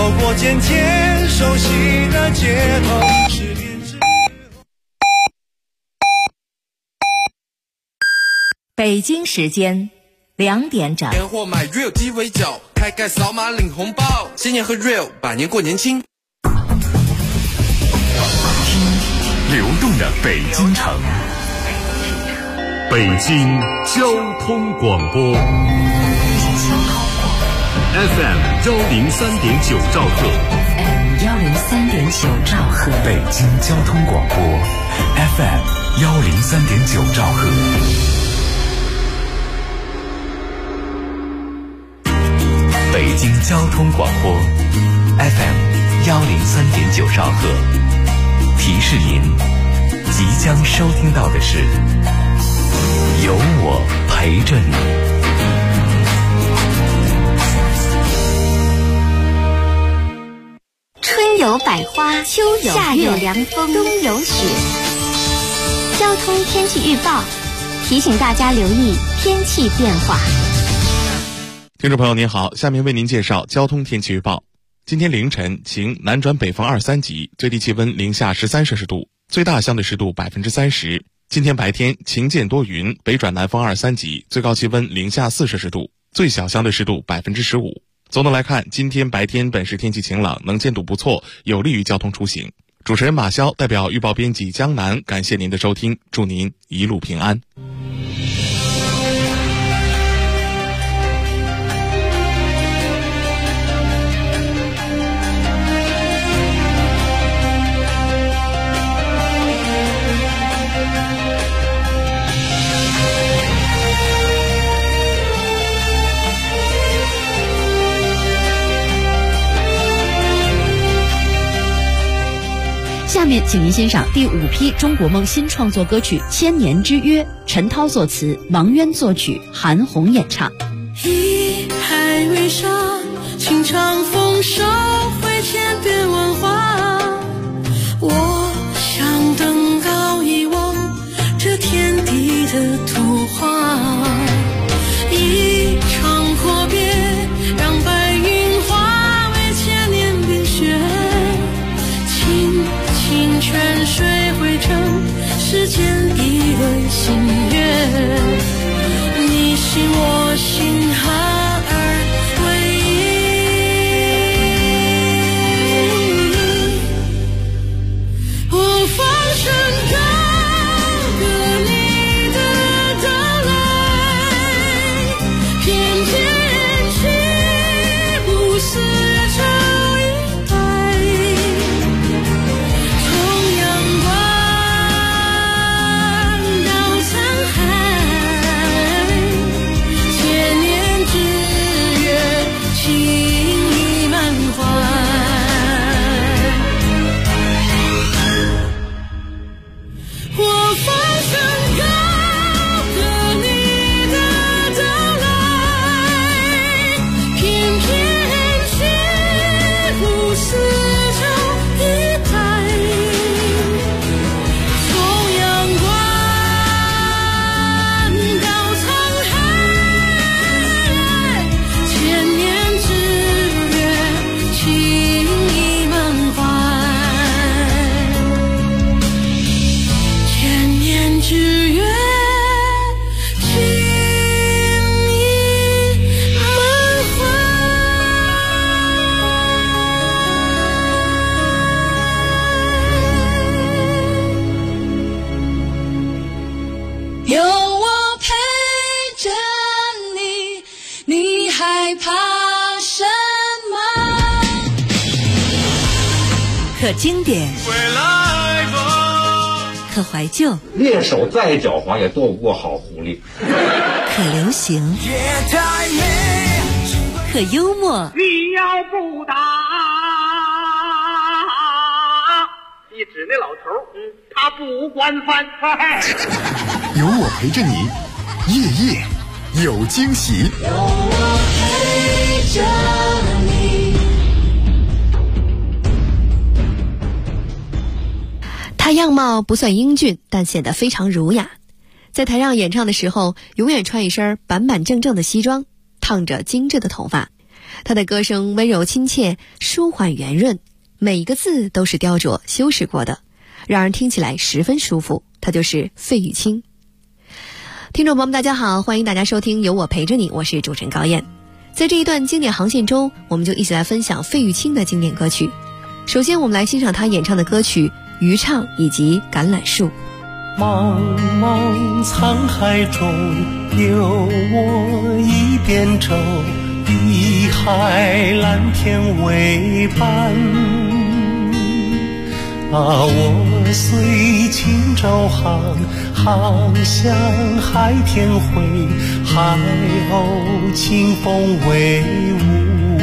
走过渐渐熟悉的街头，失恋之后。 北京时间2点整。 年货买 Real 鸡尾酒，开盖扫码领红包，新年和 Real， 百年过年轻。 听流动的北京城，北京交通广播 FM 103.9兆赫 103.9兆赫， 北京交通广播 FM 103.9兆赫。北京交通广播 FM 103.9兆赫，提示您即将收听到的是有我陪着你。 春有百花，秋有夏有凉风，冬有雪。交通天气预报提醒大家留意天气变化。 听众朋友您好，下面为您介绍交通天气预报。今天凌晨晴，南转北风2、3级，最低气温零下13摄氏度，最大相对湿度30%。今天白天晴间多云，北转南风2、3级，最高气温零下4摄氏度，最小相对湿度15%。总的来看，今天白天本市天气晴朗，能见度不错，有利于交通出行。主持人马潇代表预报编辑江南，感谢您的收听，祝您一路平安。 下面请您欣赏第5批中国梦新创作歌曲《千年之约》，陈涛作词，王渊作曲，韩红演唱。 一海为沙，情长风捎，会千变万化。我想登高一望这天地的图画，一场阔别，让白云化为千年冰雪。泉水汇成世间一轮心月，你心我心含而为一，我放声高歌你的到来，翩翩起舞似月潮一代。 可经典，可怀旧， 猎手再狡猾也躲不过好狐狸。 可流行，可幽默。 你要不打，你指那老头，他不惯犯。 有我陪着你，夜夜有惊喜。 有我陪着你。 他样貌不算英俊，但显得非常儒雅。在台上演唱的时候，永远穿一身板板正正的西装，烫着精致的头发。 他的歌声温柔亲切，舒缓圆润，每一个字都是雕琢修饰过的，让人听起来十分舒服。他就是费玉清。听众朋友们大家好，欢迎大家收听有我陪着你，我是主持人高燕。在这一段经典航线中，我们就一起来分享费玉清的经典歌曲。首先我们来欣赏他演唱的歌曲《渔唱》以及《橄榄树》。 茫茫沧海中有我一边舟，碧海蓝天为伴。我随轻舟航向海天回，海鸥清风为舞。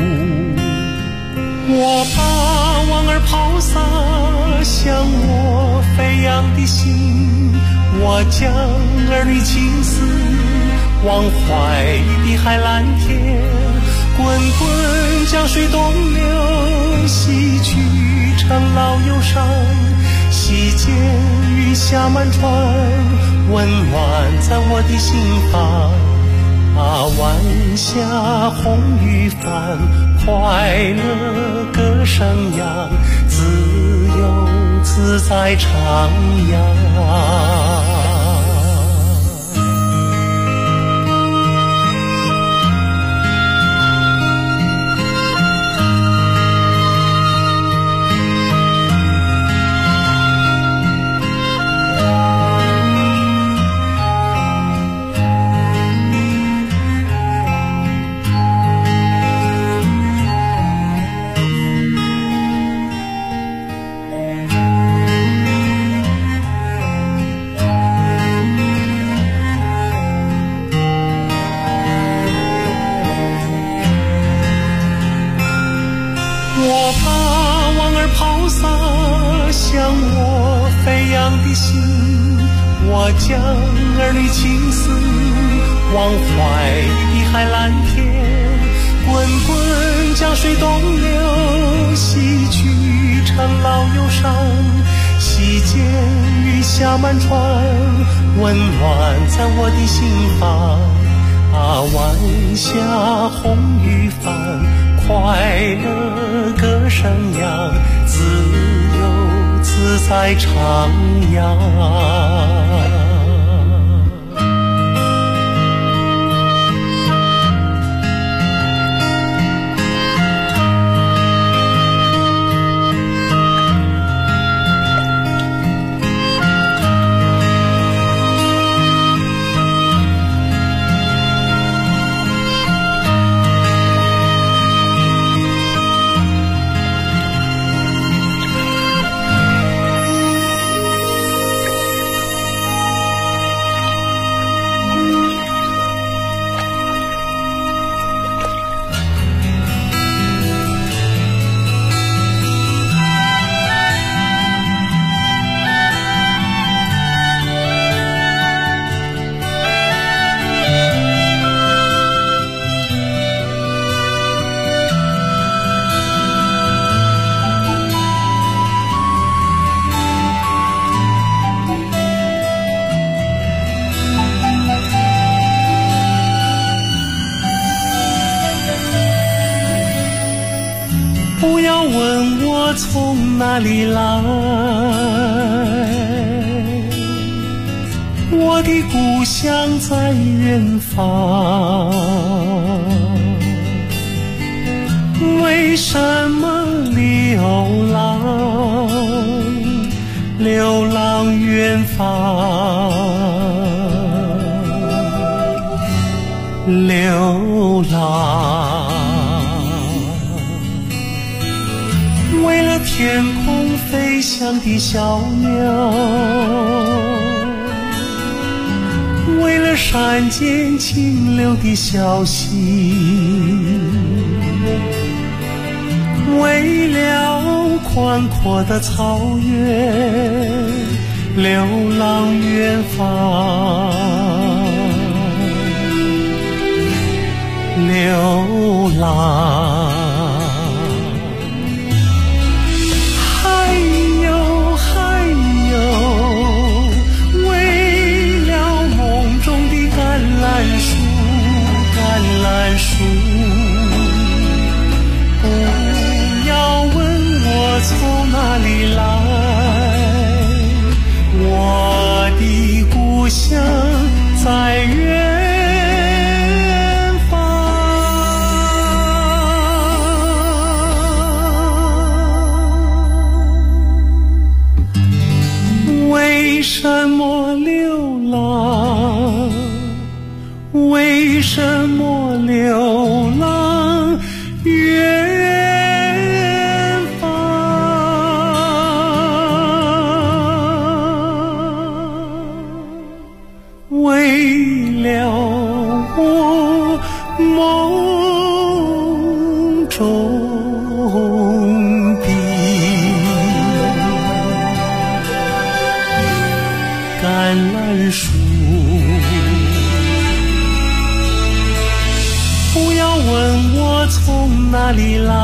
我把往儿抛洒向我飞扬的心，我将儿女情思往怀里的海蓝天，滚滚江水东流，洗去长老忧伤，溪间雨下满船，温暖在我的心房。晚霞红雨帆，快乐歌声扬，自由自在徜徉。我将儿女情思往怀里的海蓝天，滚滚江水东流，洗去长老忧伤，溪间雨下满船，温暖在我的心房。晚霞红雨帆，快乐歌声扬，自由自在徜徉。不要问我从哪里来，我的故乡在远方。为什么流浪远方，流浪？为了天空飞翔的小鸟，为了山间清流的小溪，为了宽阔的草原，流浪远方，流浪。橄榄树， 中的橄榄树，不要问我从哪里来，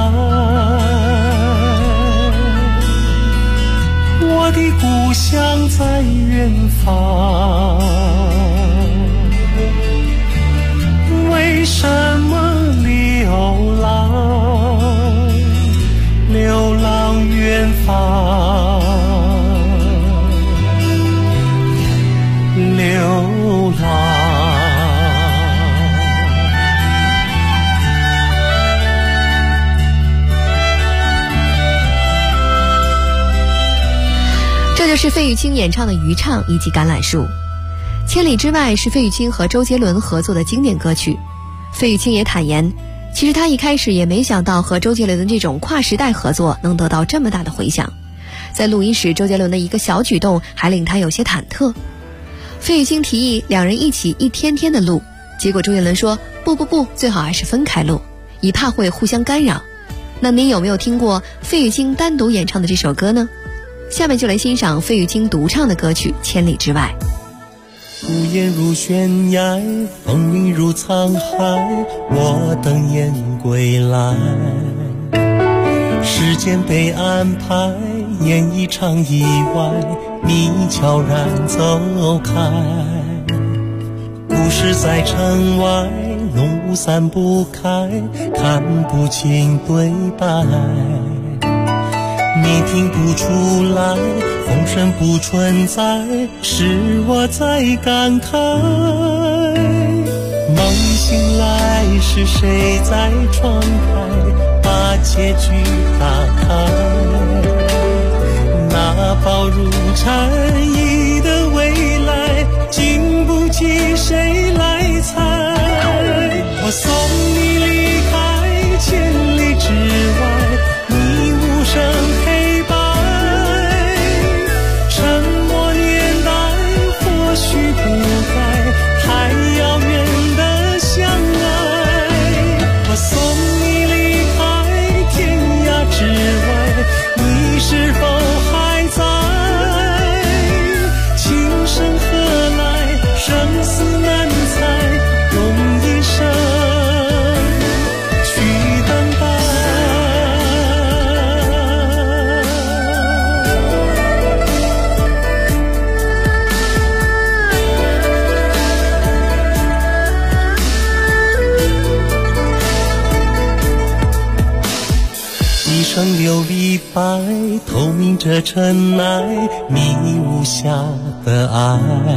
我的故乡在远方。为什么流浪远方，流浪。 这就是费玉清演唱的《渔唱》以及《橄榄树》。千里之外是费玉清和周杰伦合作的经典歌曲。费玉清也坦言，其实他一开始也没想到和周杰伦的这种跨时代合作能得到这么大的回响。在录音时，周杰伦的一个小举动还令他有些忐忑。费玉清提议两人一起一天天的录，结果周杰伦说不，最好还是分开录，以怕会互相干扰。那您有没有听过费玉清单独演唱的这首歌呢？下面就来欣赏费玉清独唱的歌曲《千里之外》。 屋檐如悬崖，风云如沧海，我等雁归来。时间被安排，演一场意外，你悄然走开。故事在城外，浓雾散不开，看不清对白。你听不出来，风声不存在，是我在感慨。梦醒来，是谁在窗台把结局打开？那薄如蝉翼的未来，经不起谁来猜。我送你离开千里之外，你无声黑白，沉默年代或许不该太遥远的相爱。我送你离开天涯之外，你是否还在？情深何来，生死难猜，用一生去等待。一生琉璃白，透明着尘埃，迷雾下的爱。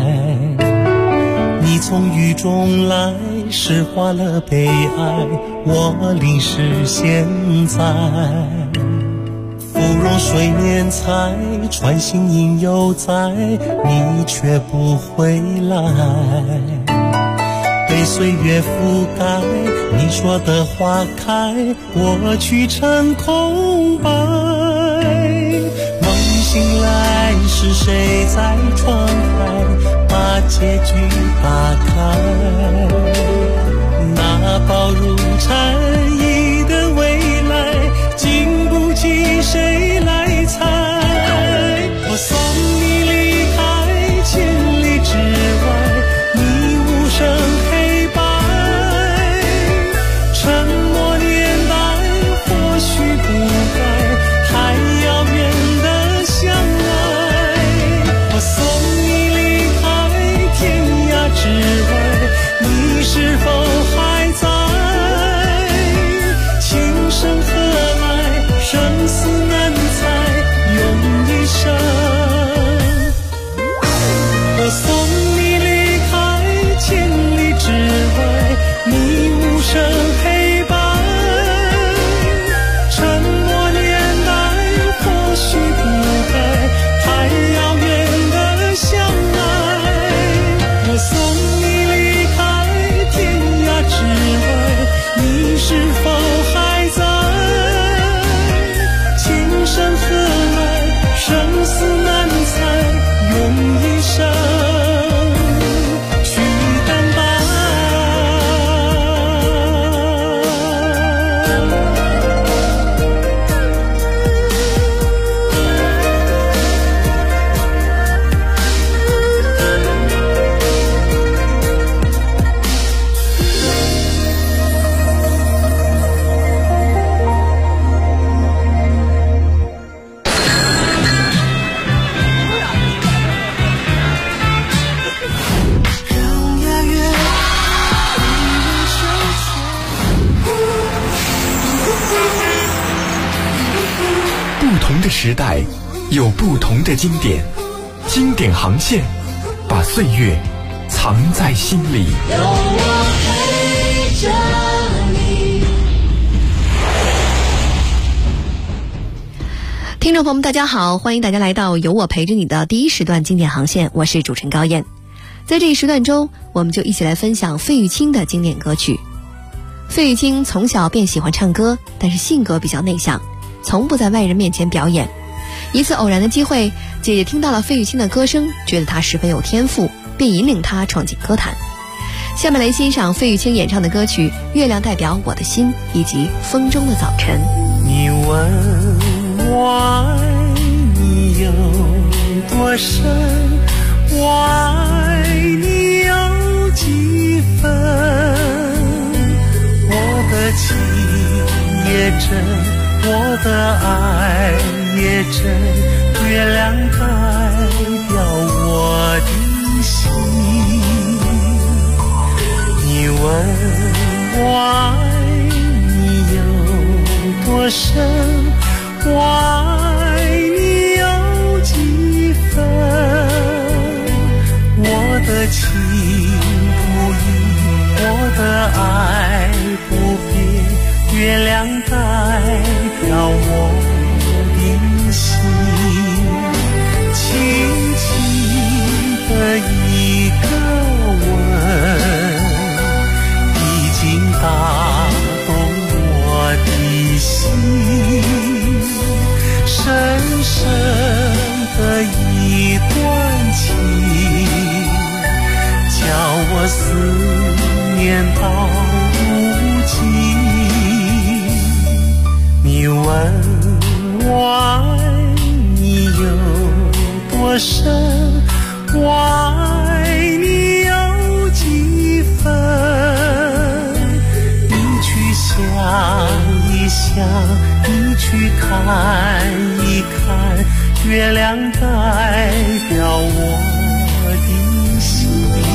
你从雨中来，诗化了悲哀，我淋湿现在。芙蓉水面采，穿行影犹在，你却不回来。被岁月覆盖，你说的花开，我去成空白。梦醒来，是谁在窗台把结局打开？那薄如蝉翼的未来，经不起谁来猜。我送你离开千里之外，你无声黑白，沉默年代或许不该太遥远的相爱。我送你离开天涯之外，你是否还在？ 同的时代，有不同的经典，经典航线，把岁月藏在心里。 有我陪着你。 听众朋友们大家好，欢迎大家来到有我陪着你的第一时段经典航线，我是主持人高燕。在这一时段中，我们就一起来分享费玉清的经典歌曲。费玉清从小便喜欢唱歌，但是性格比较内向，从不在外人面前表演。一次偶然的机会，姐姐听到了费玉清的歌声，觉得他十分有天赋，便引领他闯进歌坛。下面来欣赏费玉清演唱的歌曲《月亮代表我的心》以及《风中的早晨》。 你问我爱你有多深，我爱你有几分，我的情也真，我的爱也真，月亮代表我的心。你问我爱你有多深，我爱你有几分，我的情不移，我的爱不变，月亮代表我的心。轻轻的一个吻，已经打动我的心。深深的一段情，叫我思念到如今。你问我爱你有多深，我爱你有几分，你去想一想，你去看一看，月亮代表我的心。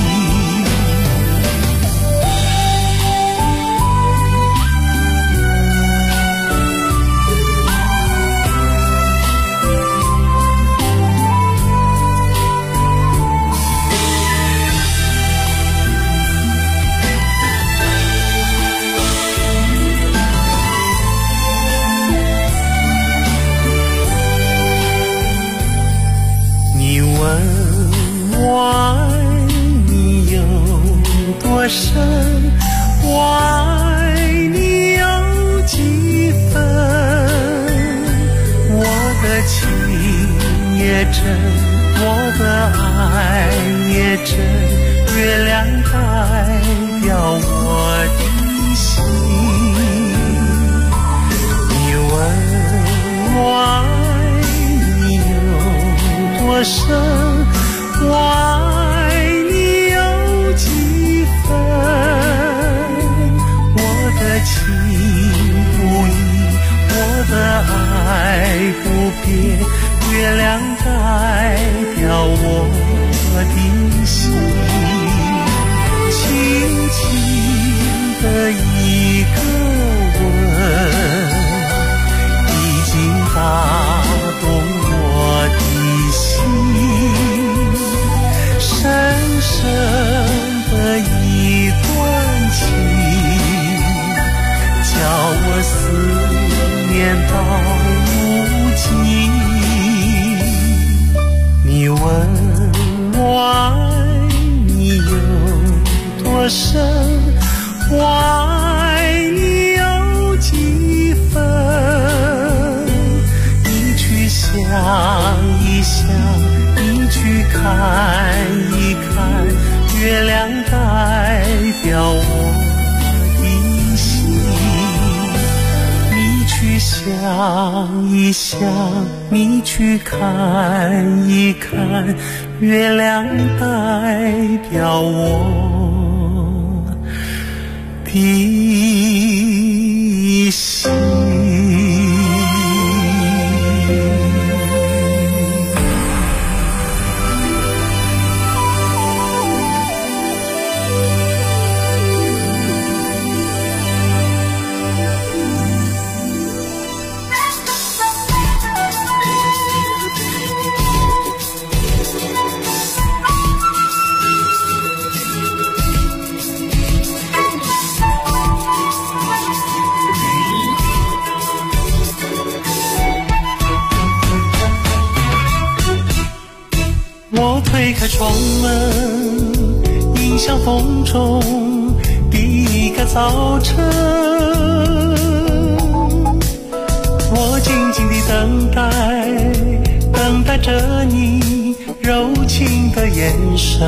我爱你有多深，我爱你有几分，我的情也真，我的爱也真，月亮代表我的心。你问我爱你有多深，我爱你有几分，我的情不移，我的爱不变，月亮代表我的心。轻轻的一个吻，已经打动我的心。深深的一段情，叫我思念到如今。你问我爱你有多深，我爱你有几分，你去想一想，你去看一看，月亮代表我的心。你去想一想，你去看一看，月亮代表我的心。 推开窗门，迎向风中第一个早晨，我静静地等待，等待着你柔情的眼神。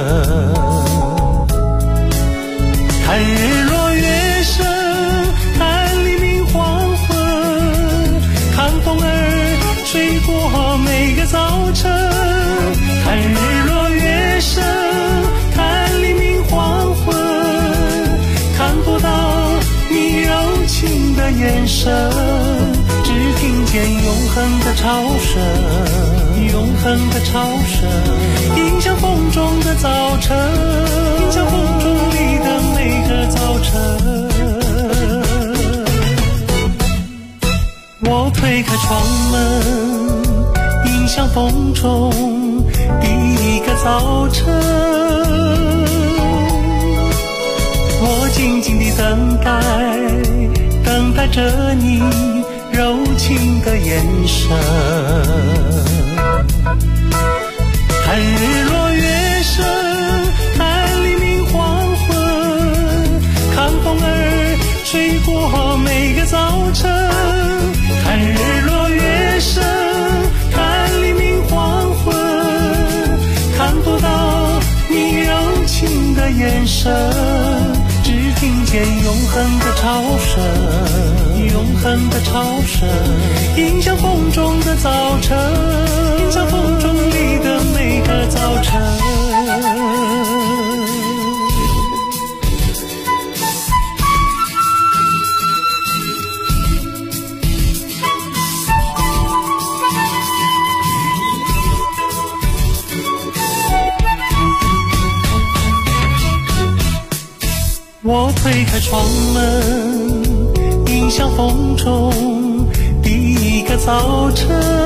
看日落月升，看黎明黄昏，看风儿吹过每个早晨。看日落月升，看黎明黄昏，看不到你柔情的眼神，只听见永恒的潮声，永恒的潮声，迎向风中的早晨，迎向风中里的每个早晨。我推开窗门，迎向风中第一个早晨，我静静地等待，等待着你柔情的眼神。看日落月升，看黎明黄昏，看风儿吹过每个早晨。看日落月升，看黎明黄昏，看不到你柔情的眼神，只听见永恒的潮声，永恒的潮声，迎向风中的早晨，迎向风中里的每个早晨。我推开窗门，迎向风中第一个早晨，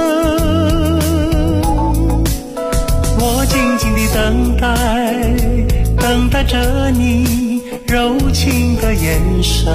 我静静地等待，等待着你柔情的眼神。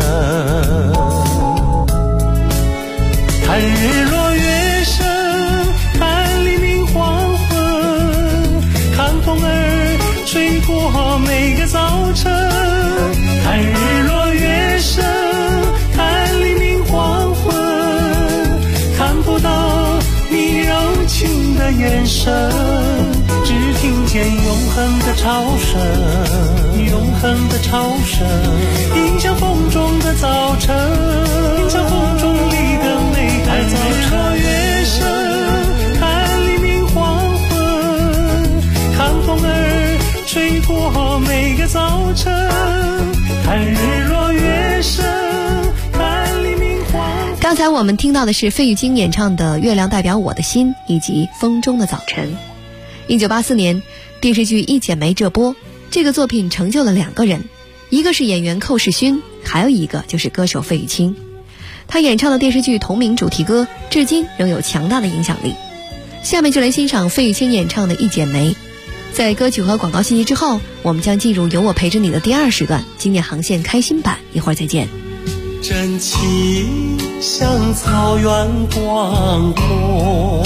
看日落月升，看黎明黄昏，看风儿吹过每个早晨。看日落月升，看黎明黄昏，看不到你柔情的眼神，只听见永恒的潮声，永恒的潮声，迎向风中的早晨，迎向风中里的每个早晨。看日落月升，看黎明黄昏，看风儿吹过每个早晨。看日落月升，看黎明黄昏。 刚才我们听到的是费玉清演唱的《月亮代表我的心》以及《风中的早晨》。1984年，电视剧《一剪梅》热播，这个作品成就了两个人，一个是演员寇世勋，还有一个就是歌手费玉清。他演唱的电视剧同名主题歌，至今仍有强大的影响力。下面就来欣赏费玉清演唱的《一剪梅》。在歌曲和广告信息之后，我们将进入有我陪着你的第二时段经典航线开心版，一会儿再见。 真情像草原广阔，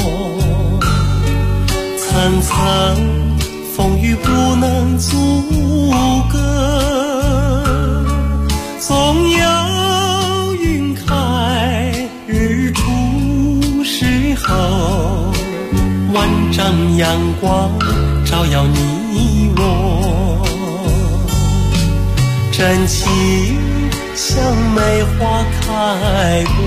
层层风雨不能阻隔，总有云开日出时候，万丈阳光照耀你我，真情像梅花开过，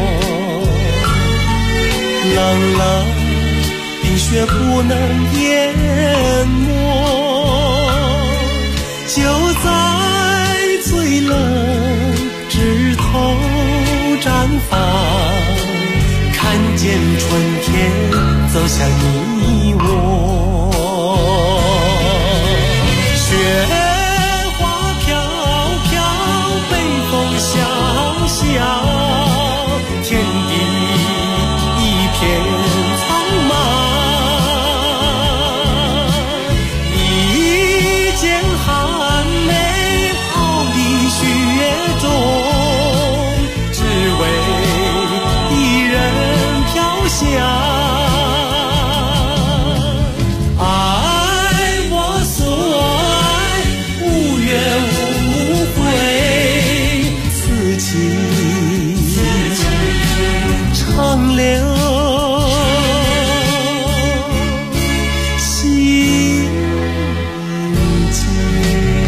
冷冷冰雪不能淹没，就在最冷枝头绽放，看见春天走向你我。雪花飘飘，北风萧萧，天地一片苍茫，一剪寒梅抛离雪中，只为一人飘香。爱长留心间。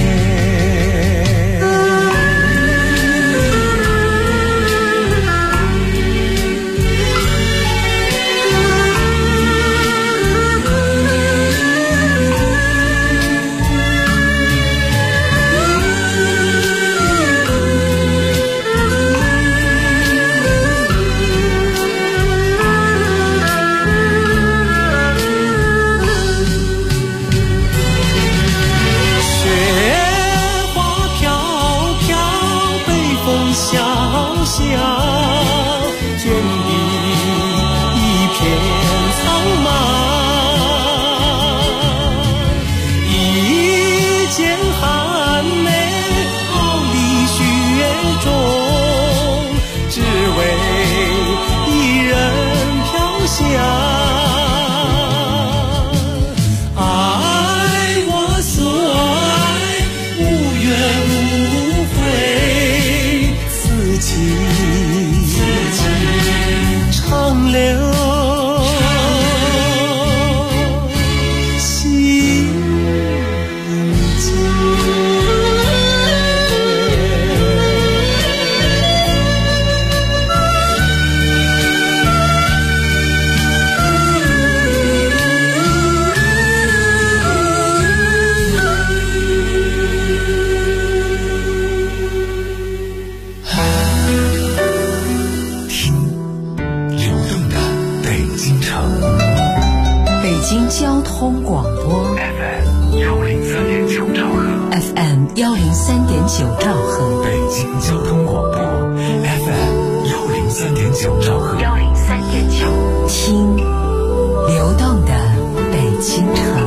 交通广播 FM 103.9兆赫 FM 103.9兆赫， 北京交通广播 FM 103.9兆赫 103.9，听流动的北京城。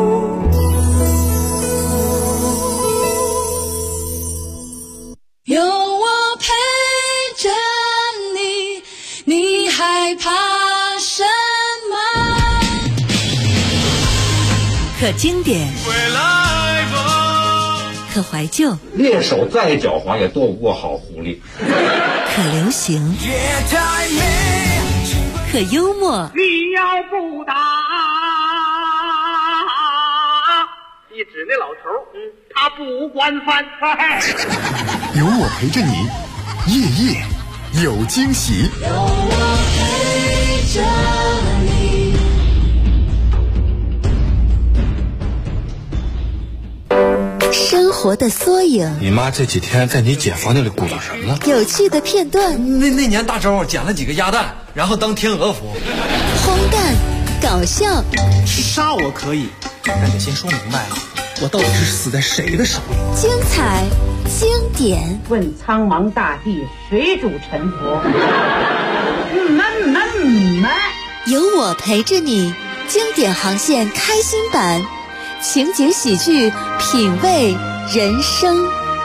有我陪着你，你害怕什么？ 可经典，可怀旧， 猎手再狡猾也斗不过好狐狸。 可流行，可幽默。 你要不打，你指那老头，他不管饭。 有我陪着你，夜夜有惊喜。 有我陪着你。 生活的缩影， 你妈这几天在你姐房间里鼓捣什么呢？ 有趣的片段。 那年大周捡了几个鸭蛋，然后当天鹅服。 荒诞，搞笑。 杀我可以，但得先说明白了，我到底是死在谁的手里？ 精彩，经典。 问苍茫大地，谁主沉浮？ 有我陪着你，经典航线开心版。情景喜剧，品味人生。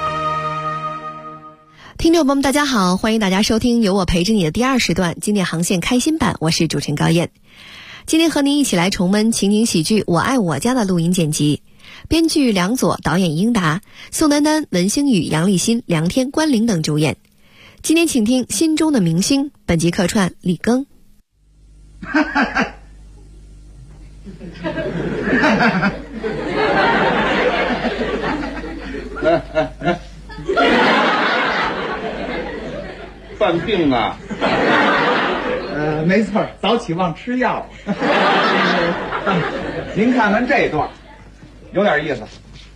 听众朋友们大家好，欢迎大家收听由我陪着你的第二时段经典航线开心版，我是主持人高燕。今天和您一起来重温情景喜剧我爱我家的录音剪辑，编剧梁左，导演英达，宋丹丹、文星宇、杨立新、梁天、关凌等主演。今天请听心中的明星，本集客串李庚。 犯病啊？ 没错，早起忘吃药。您看看这段，有点意思。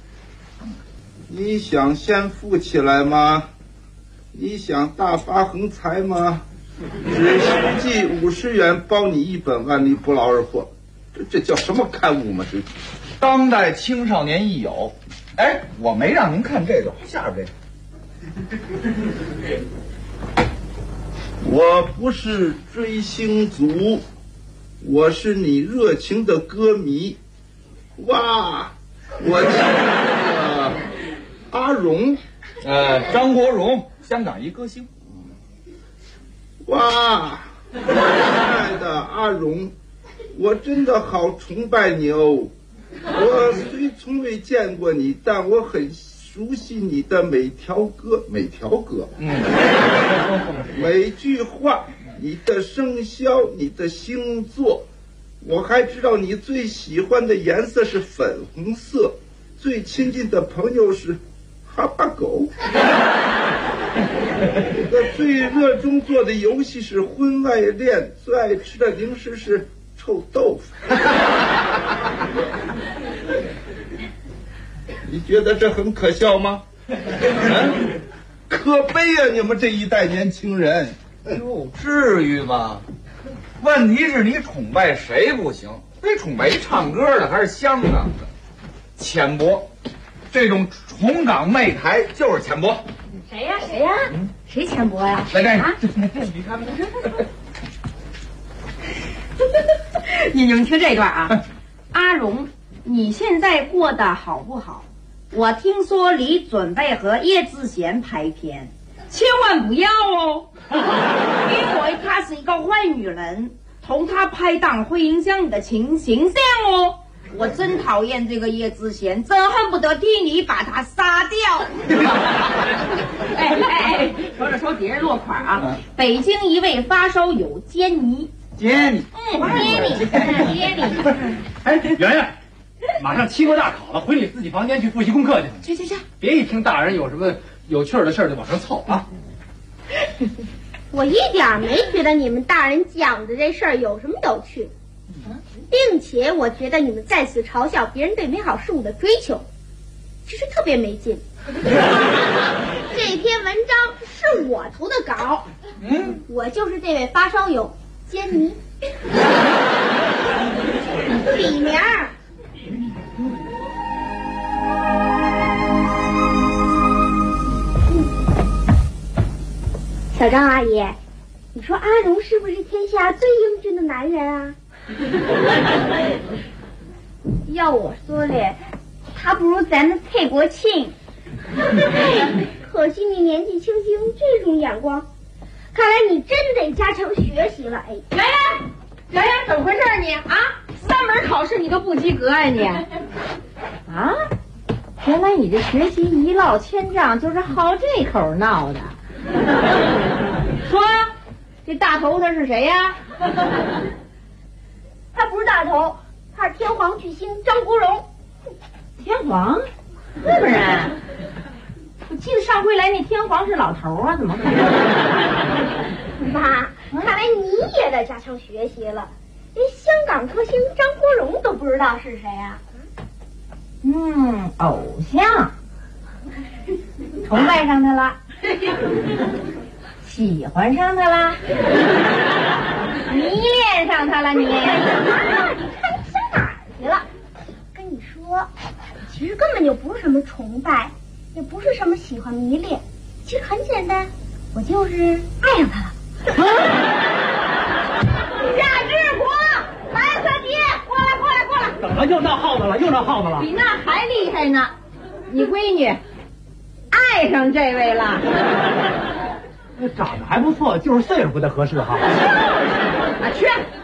你想先富起来吗？你想大发横财吗？只需记50元，包你一本万利不劳而获。这叫什么刊物吗？这当代青少年益友。哎，我没让您看这个，下边这个。 我不是追星族，我是你热情的歌迷。哇，我叫阿荣， 张国荣，香港一歌星。 哇，亲爱的阿荣，我真的好崇拜你哦！我虽从未见过你，但我很熟悉你的每条歌，每句话， 你的生肖，你的星座，我还知道你最喜欢的颜色是粉红色，最亲近的朋友是哈巴狗，最热衷做的游戏是婚外恋，最爱吃的零食是臭豆腐。你觉得这很可笑吗？可悲啊！你们这一代年轻人， 哟，至于吗？问题是你崇拜谁不行，非崇拜唱歌的还是香港的？浅薄，这种崇港媚台就是浅薄。 谁呀？谁呀？谁浅薄呀？ 来这啊！ 你看， 你听这段啊，阿荣，你现在过得好不好？我听说你准备和叶志贤拍片，千万不要哦，因为她是一个坏女人，同她拍档会影响你的形象哦。我真讨厌这个叶志贤，真恨不得替你把他杀掉。哎，说着说别人落款啊，北京一位发烧友坚尼， 接你， 接你。 哎，圆圆，马上期末大考了，回你自己房间去复习功课去。 去， 别一听大人有什么有趣的事就往上凑啊。 我一点没觉得你们大人讲的这事儿有什么有趣，并且我觉得你们在此嘲笑别人对美好事物的追求，其实特别没劲。这篇文章是我投的稿，我就是这位发烧友坚尼，笔名。小张阿姨，你说阿荣是不是天下最英俊的男人啊？要我说嘞，他不如咱的蔡国庆。可惜你年纪轻轻这种眼光，看来你真得加强学习了。哎， 圆圆，怎么回事你啊？3门考试你都不及格啊你？啊？原来你这学习一落千丈，就是好这口闹的。说，这大头他是谁呀？ 他不是大头，他是天皇巨星张国荣。 天皇？日本人？我记得上回来那天皇是老头啊，怎么可能？ 妈，看来你也得加强学习了。连香港歌星张国荣都不知道是谁啊？ 偶像，崇拜上他了，喜欢上他了，迷恋上他了你。 你看你上哪儿去了？跟你说，其实根本就不是什么崇拜，也不是什么喜欢迷恋，其实很简单，我就是爱上他了。 夏志国，白科杰，过来！ 怎么又闹耗子了？ 比那还厉害呢！你闺女爱上这位了。 长得还不错，就是岁数不太合适哈。 去！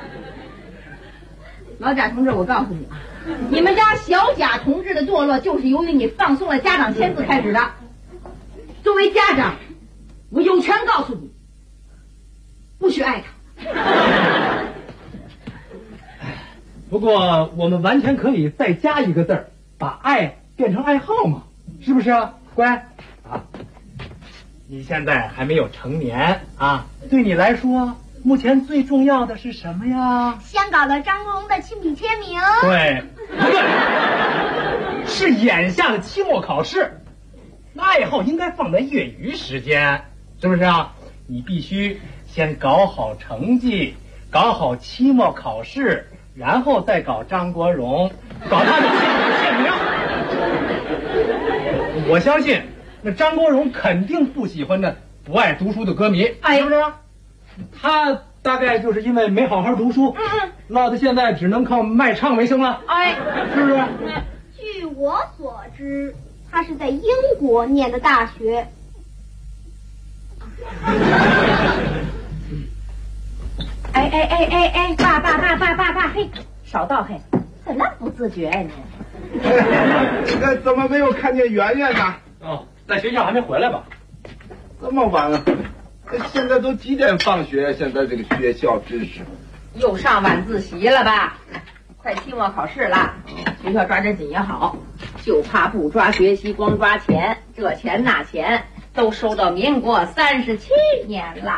老贾同志，我告诉你啊，你们家小贾同志的堕落，就是由于你放松了家长签字开始的。作为家长，我有权告诉你，不许爱他。 不过我们完全可以再加一个字儿，把爱变成爱好嘛，是不是啊？乖啊，你现在还没有成年啊，对你来说目前最重要的是什么呀？ 香港的张国荣的亲笔签名。 对，不对，是眼下的期末考试。爱好应该放在业余时间，是不是啊？你必须先搞好成绩，搞好期末考试，然后再搞张国荣，搞他的签名。我相信那张国荣肯定不喜欢那不爱读书的歌迷，是不是？他大概就是因为没好好读书，闹得现在只能靠卖唱为生了，是不是？ 据我所知，他是在英国念的大学。 爸，嘿，少道嘿，怎么不自觉呀你？ 怎么没有看见圆圆呢？ 哦，在学校还没回来吧？ 这么晚了， 现在都几点放学？现在这个学校真是又上晚自习了吧？快期末考试了，学校抓紧也好，就怕不抓学习，光抓钱，这钱那钱都收到民国37年了。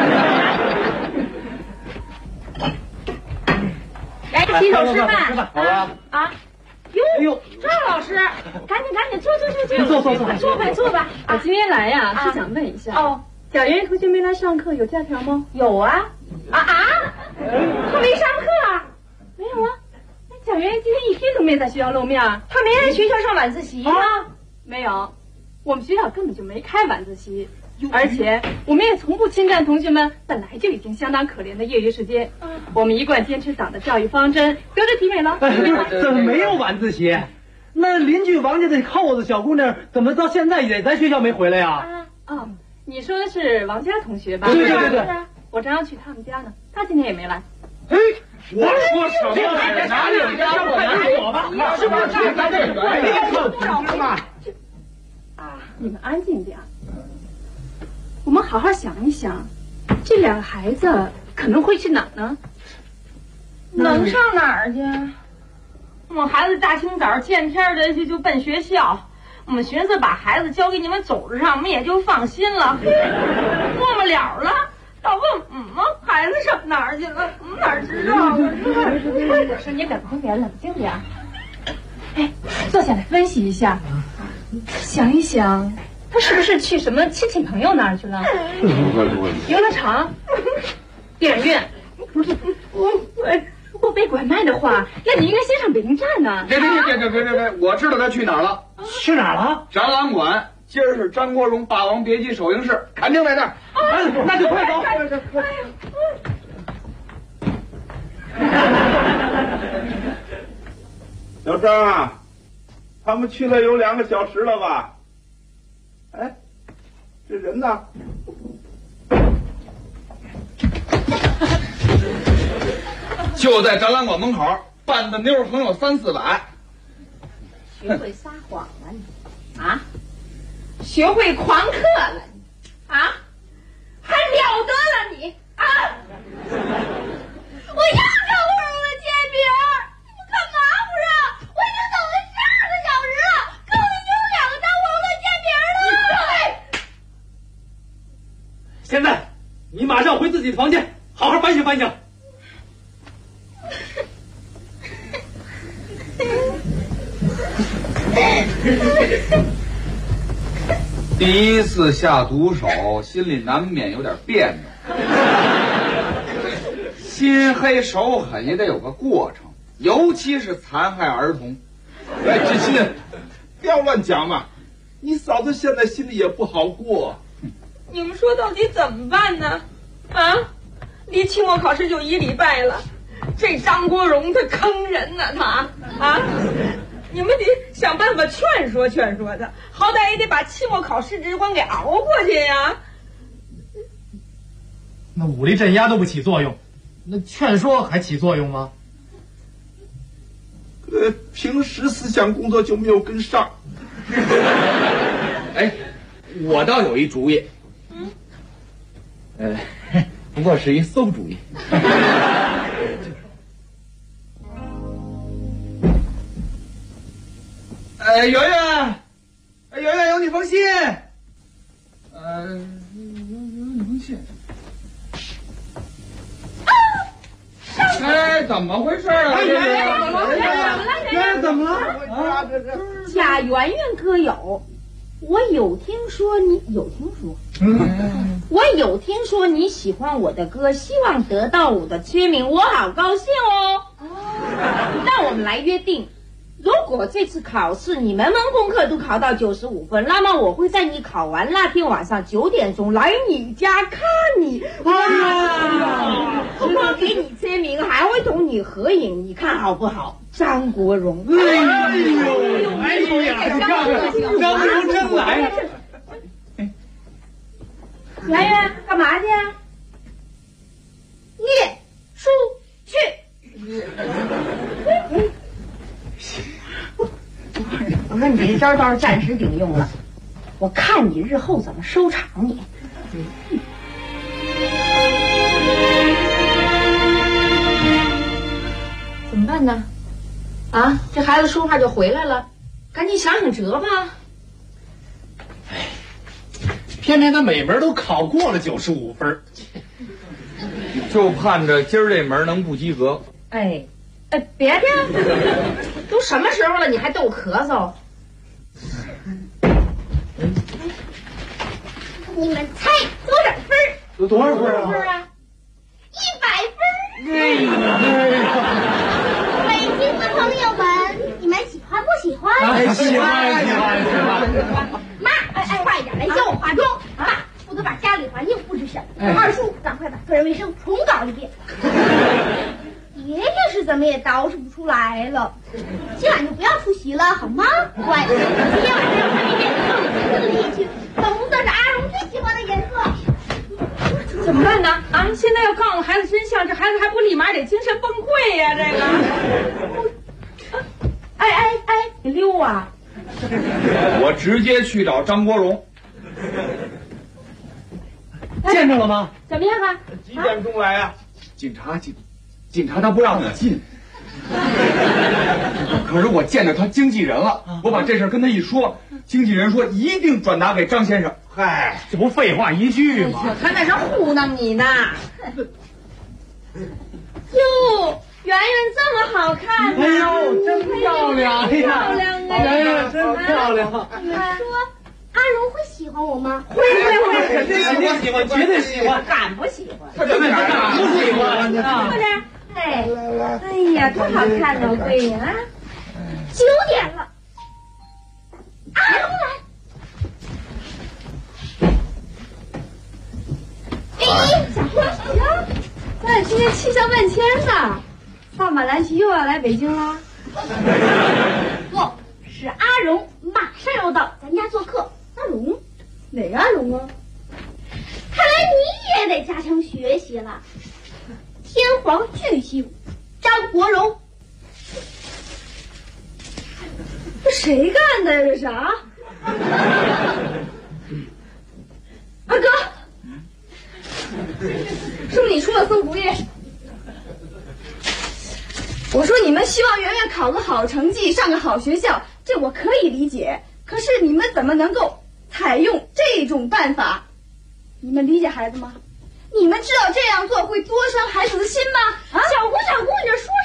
来，洗手吃饭。 好了啊！哟，赵老师，赶紧坐吧。 我今天来呀，是想问一下，贾圆圆同学没来上课，有假条吗？ 有啊。他没上课啊？ 没有啊。那贾圆圆今天一天都没在学校露面， 他没来学校上晚自习吗？ 没有，我们学校根本就没开晚自习。而且我们也从不侵占同学们本来就已经相当可怜的业余时间。我们一贯坚持党的教育方针，德智体美劳。 怎么没有晚自习？那邻居王家的扣子小姑娘怎么到现在也在学校没回来呀？ 你说的是王佳同学吧？ 对， 我正要去他们家呢，他今天也没来。 我说什么来着？哪里有家伙来我吧？是不是咱这园？ 你们安静点。我们好好想一想，这两个孩子可能会去哪呢？ 能上哪儿去？我们孩子大清早见天的就奔学校，我们寻思把孩子交给你们组织上，我们也就放心了。过不了了，倒问孩子上哪儿去了？我们哪知道啊？ 我说你冷静点，冷静点。哎，坐下来分析一下，想一想。他是不是去什么亲戚朋友那儿去了？游乐场、电影院？不是，如果被拐卖的话，那你应该先上北京站呢。 别！我知道他去哪儿了。 去哪儿了？ 展览馆。今儿是张国荣《霸王别姬》首映式，肯定在那儿。 那就快走。 小张啊，他们去了有2个小时了吧？哎，这人呢？ 就在展览馆门口，扮的妞横有3、4百。 学会撒谎了你啊！学会狂客了你啊！还了得了你啊！我要张国荣的煎饼，你们干嘛不让？我已经等了12个小时了，可我已经有2个张国荣的煎饼了。 现在你马上回自己的房间，好好反省反省。 第一次下毒手，心里难免有点别扭。心黑手狠也得有个过程，尤其是残害儿童。 哎，志新，不要乱讲嘛！你嫂子现在心里也不好过。 你们说到底怎么办呢？啊，离期末考试就1礼拜了，这张国荣他坑人呢，他你们得想办法劝说劝说他，好歹也得把期末考试之关给熬过去呀。 那武力镇压都不起作用，那劝说还起作用吗？ 平时思想工作就没有跟上。 哎，我倒有一主意。不过是一馊主意。圆圆有你封信。有你封信。哎，怎么回事啊？ 怎么了？ 贾圆圆歌友，我有听说你喜欢我的歌，希望得到我的签名，我好高兴哦。那我们来约定，如果这次考试你门功课都考到95分，那么我会在你考完那天晚上9点钟来你家看你。不光给你签名，还会同你合影，你看好不好？张国荣。 张国荣真来。 圆圆干嘛去？念书去。我说你这招倒是暂时顶用了，我看你日后怎么收场你。 呢？啊，这孩子说话就回来了，赶紧想想辙吧。 哎，偏偏他每门都考过了95分， 就盼着今儿这门能不及格。 哎，别的，都什么时候了，你还逗咳嗽？ 你们猜多少分？ 有多少分啊？100分。北京的朋友们，你们喜欢不喜欢？ 喜欢。 妈，快点来教我化妆。爸，负责把家里环境布置上。二叔，赶快把个人卫生重搞一遍。爷爷是怎么也捯饬不出来了，今晚就不要出席了，好吗？乖，今天晚上穿那件粉色的 T 恤，粉红色是阿荣最喜欢的颜色。 怎么办呢？啊，现在要告诉孩子真相，这孩子还不立马得精神崩溃呀！这个，你溜啊！ 我直接去找张国荣。 见着了吗？ 怎么样啊？ 几点钟来啊？警察他不让你进，可是我见着他经纪人了，我把这事跟他一说，经纪人说一定转达给张先生。 嗨，这不废话一句吗？ 他那是糊弄你呢。 哟，圆圆这么好看呢！ 哎呦，真漂亮！ 漂亮啊！ 圆圆真漂亮。 你们说阿荣会喜欢我吗？ 会， 肯定喜欢，绝对喜欢。 敢不喜欢？ 他怎么敢不喜欢呢？ 快点！哎呀，多好看呢，我闺女啊 ！9点了，阿荣来。小花呀， 咱俩今天气象万千呢，大马兰奇又要来北京了。 不是阿荣，马上要到咱家做客。阿荣，哪个阿荣啊？看来你也得加强学习了。天皇巨星张国荣， 这谁干的呀？这是啊？二哥，是不是你出了馊主意？我说你们希望圆圆考个好成绩，上个好学校，这我可以理解。可是你们怎么能够采用这种办法？你们理解孩子吗？你们知道这样做会多伤孩子的心吗？啊， 小姑，你这说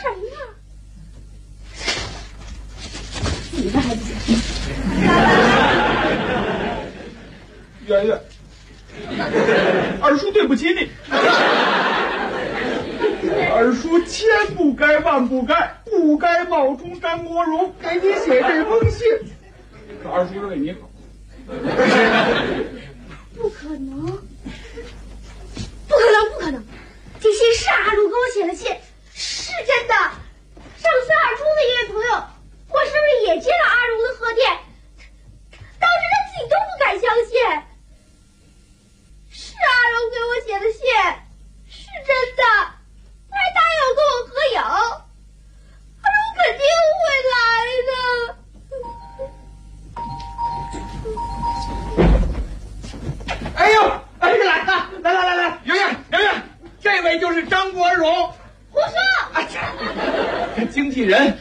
什么呢？ 你们还不行？ 圆圆，二叔对不起你。二叔千不该万不该，不该冒充张国荣给你写这封信。可二叔是为你好。 不可能！这些是阿荣给我写的信，是真的。上次二中的一位朋友过生日也接到阿荣的贺电，当时他自己都不敢相信。是阿荣给我写的信，是真的，他还答应要跟我合影。阿荣肯定会来的。哎呦，来，圆圆，这位就是张国荣。 胡说！ 经纪人。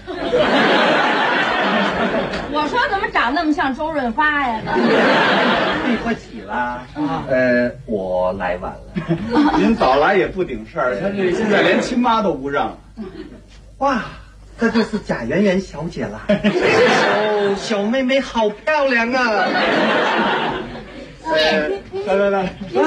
我说怎么长那么像周润发呀？ 对不起啦，我来晚了。 您早来也不顶事儿，他这现在连亲妈都不让。 哇，这就是贾圆圆小姐啦！哦，小妹妹好漂亮啊！ 来， 您坐着，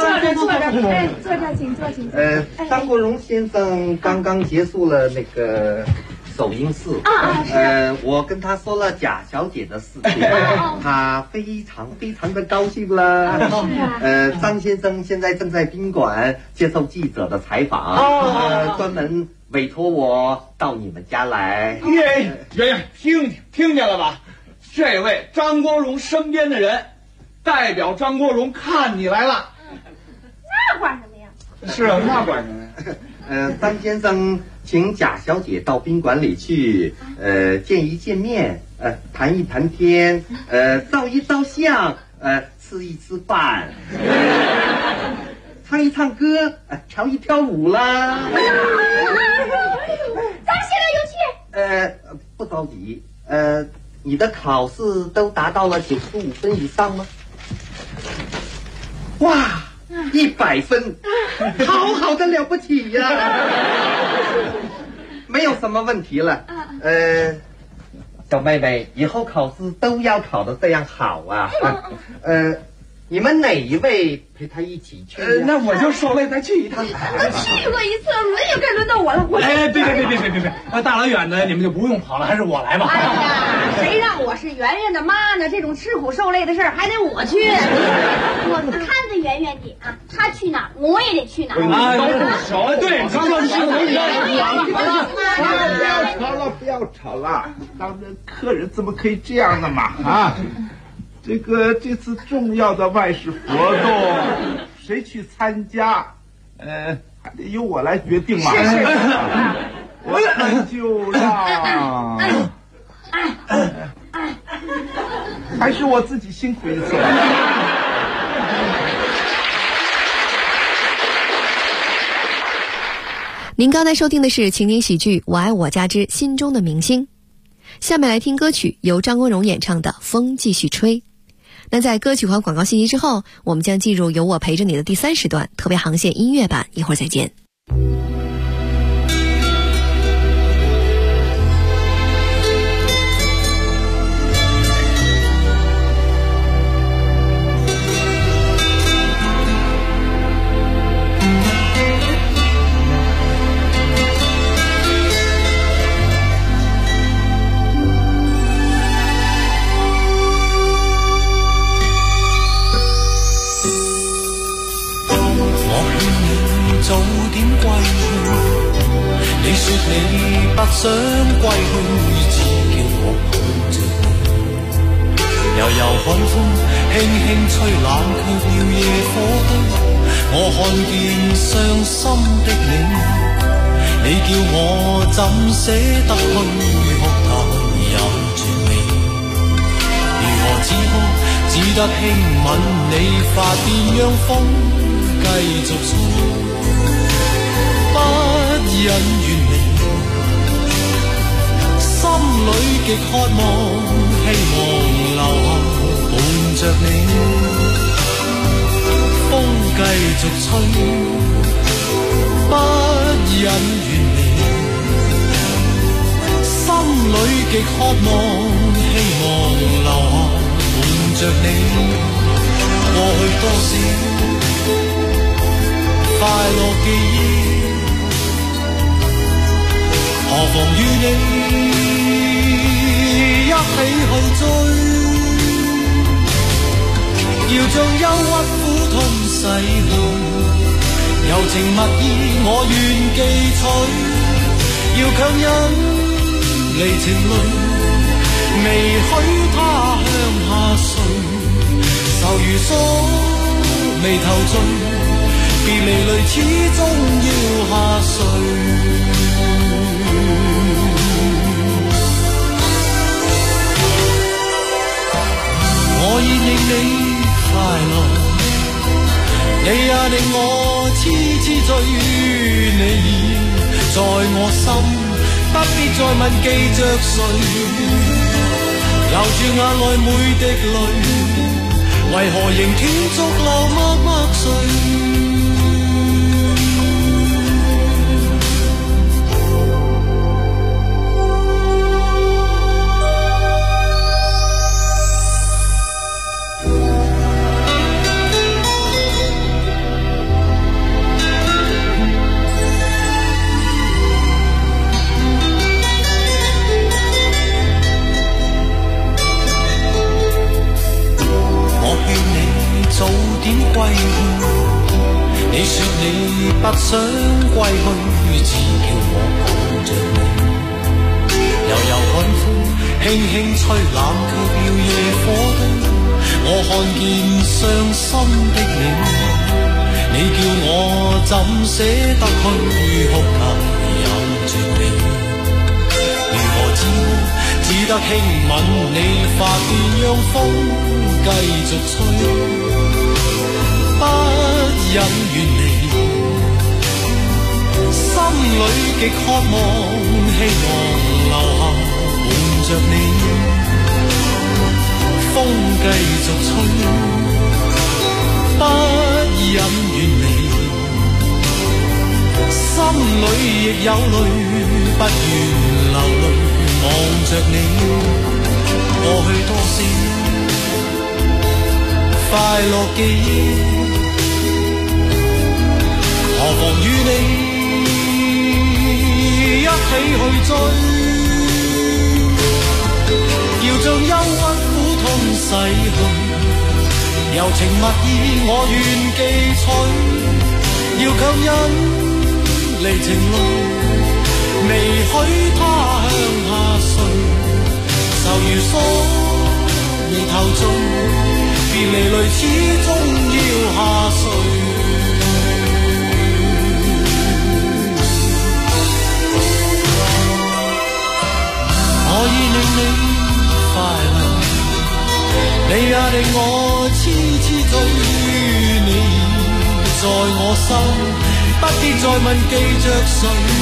请坐。 张国荣先生刚刚结束了那个首映式我跟他说了贾小姐的事情，他非常的高兴了。张先生现在正在宾馆接受记者的采访，专门委托我到你们家来。 圆圆，听见了吧？这位张国荣身边的人代表张国荣看你来了。 那管什么呀？ 是啊，那管什么呀？ 张先生请贾小姐到宾馆里去，见一见面，谈一谈天，照一照相，吃一吃饭，唱一唱歌，跳一跳舞啦。 咱们现在就去。 不着急，你的考试都达到了95分以上吗？哇，100分，好的了不起呀！没有什么问题了。小妹妹，以后考试都要考得这样好啊！你们哪一位陪他一起去？ 那我就说了，再去一趟。 去过一次，轮又该轮到我了。 别，大老远的你们就不用跑了，还是我来吧。 哎呀，谁让我是圆圆的妈呢？这种吃苦受累的事儿还得我去。 我看着圆圆的啊，他去哪儿我也得去哪儿。 对， 不要吵了，当着客人怎么可以这样的嘛？啊！这次重要的外事活动，谁去参加？还得由我来决定嘛。我那就让，还是我自己辛苦一次吧。 您刚才收听的是情景喜剧《我爱我家之心中的明星》，下面来听歌曲，由张国荣演唱的《风继续吹》。那在歌曲和广告信息之后，我们将进入由我陪着你的第3时段特别航线音乐版，一会儿再见。 你不想歸去，只叫我抱着你。悠悠海風輕輕吹，冷卻了夜火堆。我看見傷心的你叫我怎捨得去哭態有絕味。如何止哭，只得輕吻你髮邊，讓風繼續吹。不忍遠離，心裏極渴望，希望留下伴着你。風繼續吹，不忍遠離，心裏極渴望，希望留下伴着你。過去多少快樂記憶，何妨與你一起去追，要將憂鬱苦痛洗去，柔情蜜意我願記取，要強忍離情淚，未許他向下垂，愁如鎖眉頭聚，別離淚始終要下垂。我已令你快樂，你也令我痴痴醉，你已在我心，不必再問記着誰，流住眼內每滴淚，為何仍斷續流默默睡。早點歸去，你說你不想歸去，只叫我抱着你。悠悠海風輕輕吹，冷卻了夜火堆。我看見傷心的你叫我怎捨得去哭態有絕味。如何止哭，只得輕吻你髮邊，讓風繼續吹。不忍遠離，心裏極渴望，希望留下伴着你，風繼續吹，不忍遠離，心裏亦有淚，不願流淚，望着你，過去多少快樂記憶，何妨與你一起去追，要將憂鬱苦痛洗去，柔情蜜意我願記取，要強忍離情淚，未許他向下垂，就如鎖眉頭聚，別離淚始終要下垂。我已令你快樂，你也令我痴痴醉，你在我心，不必再問記着誰，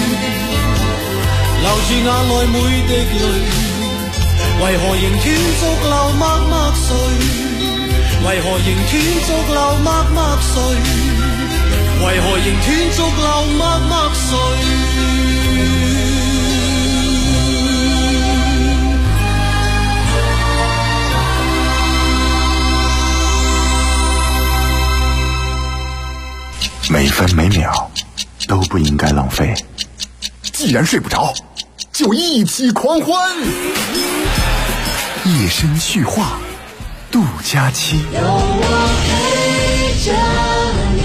留住眼內每滴淚，為何仍斷續流默默垂，為何仍斷續流默默垂，為何仍斷續流默默垂。 每分每秒都不应该浪费。既然睡不着，就一起狂欢。夜深叙话，杜佳期。有我陪着你。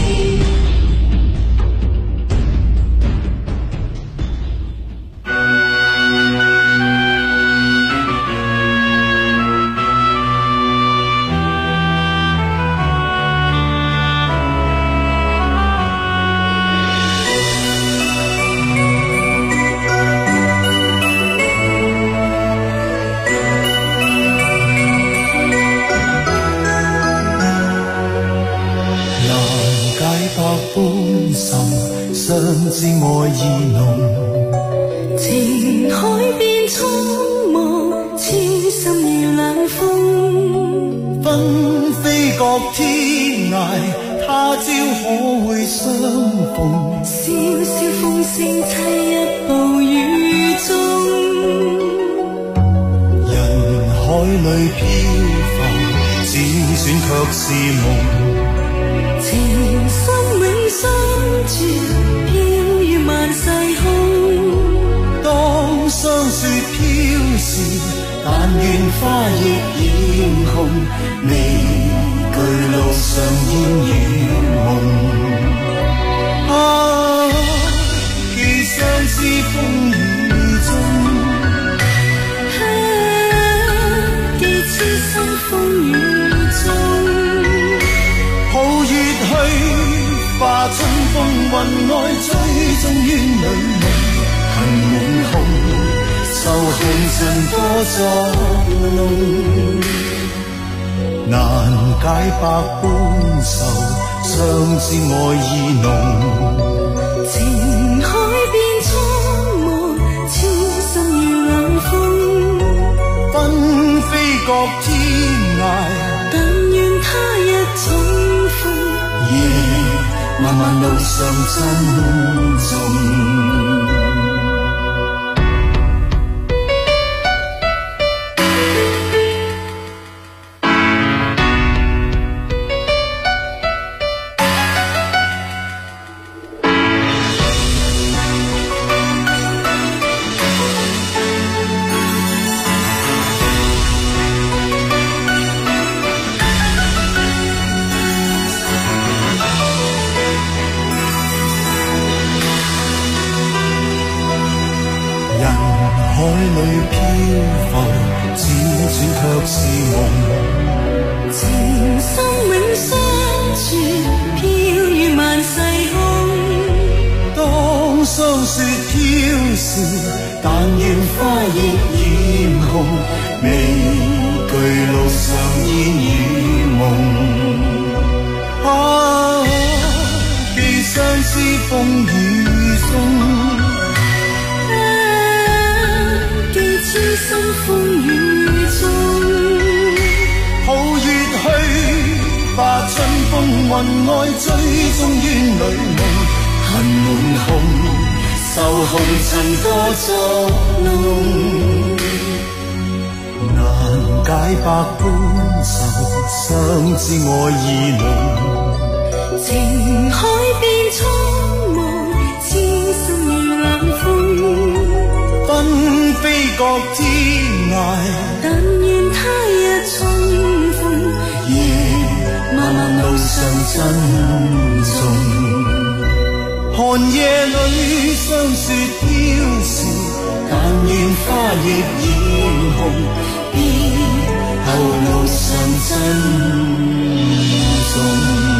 相知愛意濃， 情海變蒼茫，千心如冷風， 紛飛各天涯，他朝可會相逢？ 笑笑風聲悽一暴雨中， 人海裏漂浮，輾轉卻是夢。 情深永相住，飄於萬世空。 當霜雪飄時，但願花亦染紅，未懼路上煙與夢。啊，既相知風雨中， 既痴心風雨中。 抱月去，化春風雲外追蹤於女夢，恨滿空，愁紅塵多作弄，難解百般愁，相知愛意濃。 情海變蒼茫，千心如冷風， 紛飛各天涯， 但願他日重逢。 漫漫路上珍重。海裏漂浮，輾轉卻是夢。 情深永相住，飄於萬世空。 當霜雪飄時，但願花亦染紅，未懼路上煙與夢。啊，既相知風雨中。 份愛追蹤於女夢，恨滿紅，受紅塵多作弄，難解百般愁，相知愛意濃， 情海變蒼茫，痴心如冷風， 奔飛各天涯， 但願他日重逢， 漫漫路上珍重，寒夜裏霜雪飄時，但願花亦艷紅，別後路上珍重。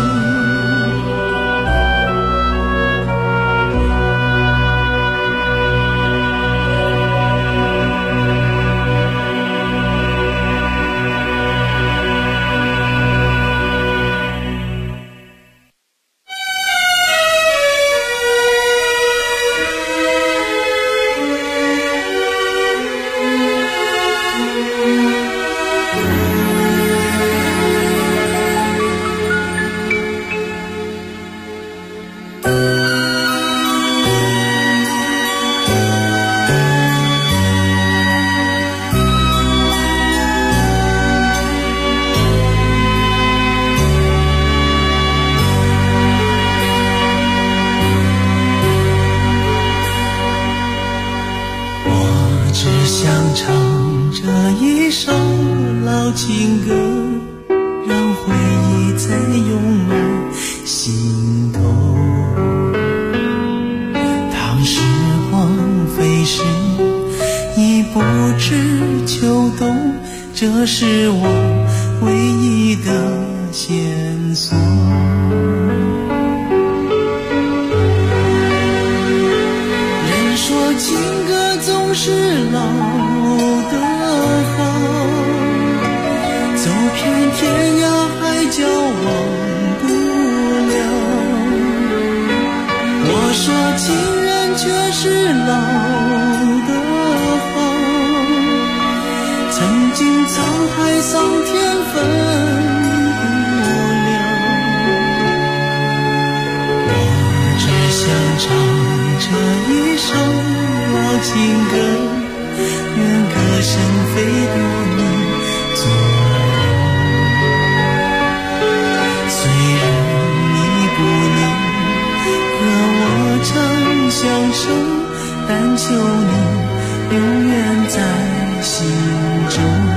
情歌让回忆再涌满心头，当时光飞逝已不知秋冬，这是我唯一的线索。人说情歌总是老的好，走遍天涯海角忘不了。我说情人却是老的好，曾经沧海桑田分不了。我只想唱这一首老情歌，愿歌声飞过你左右。虽然你不能和我长相守，但求你永远在心中。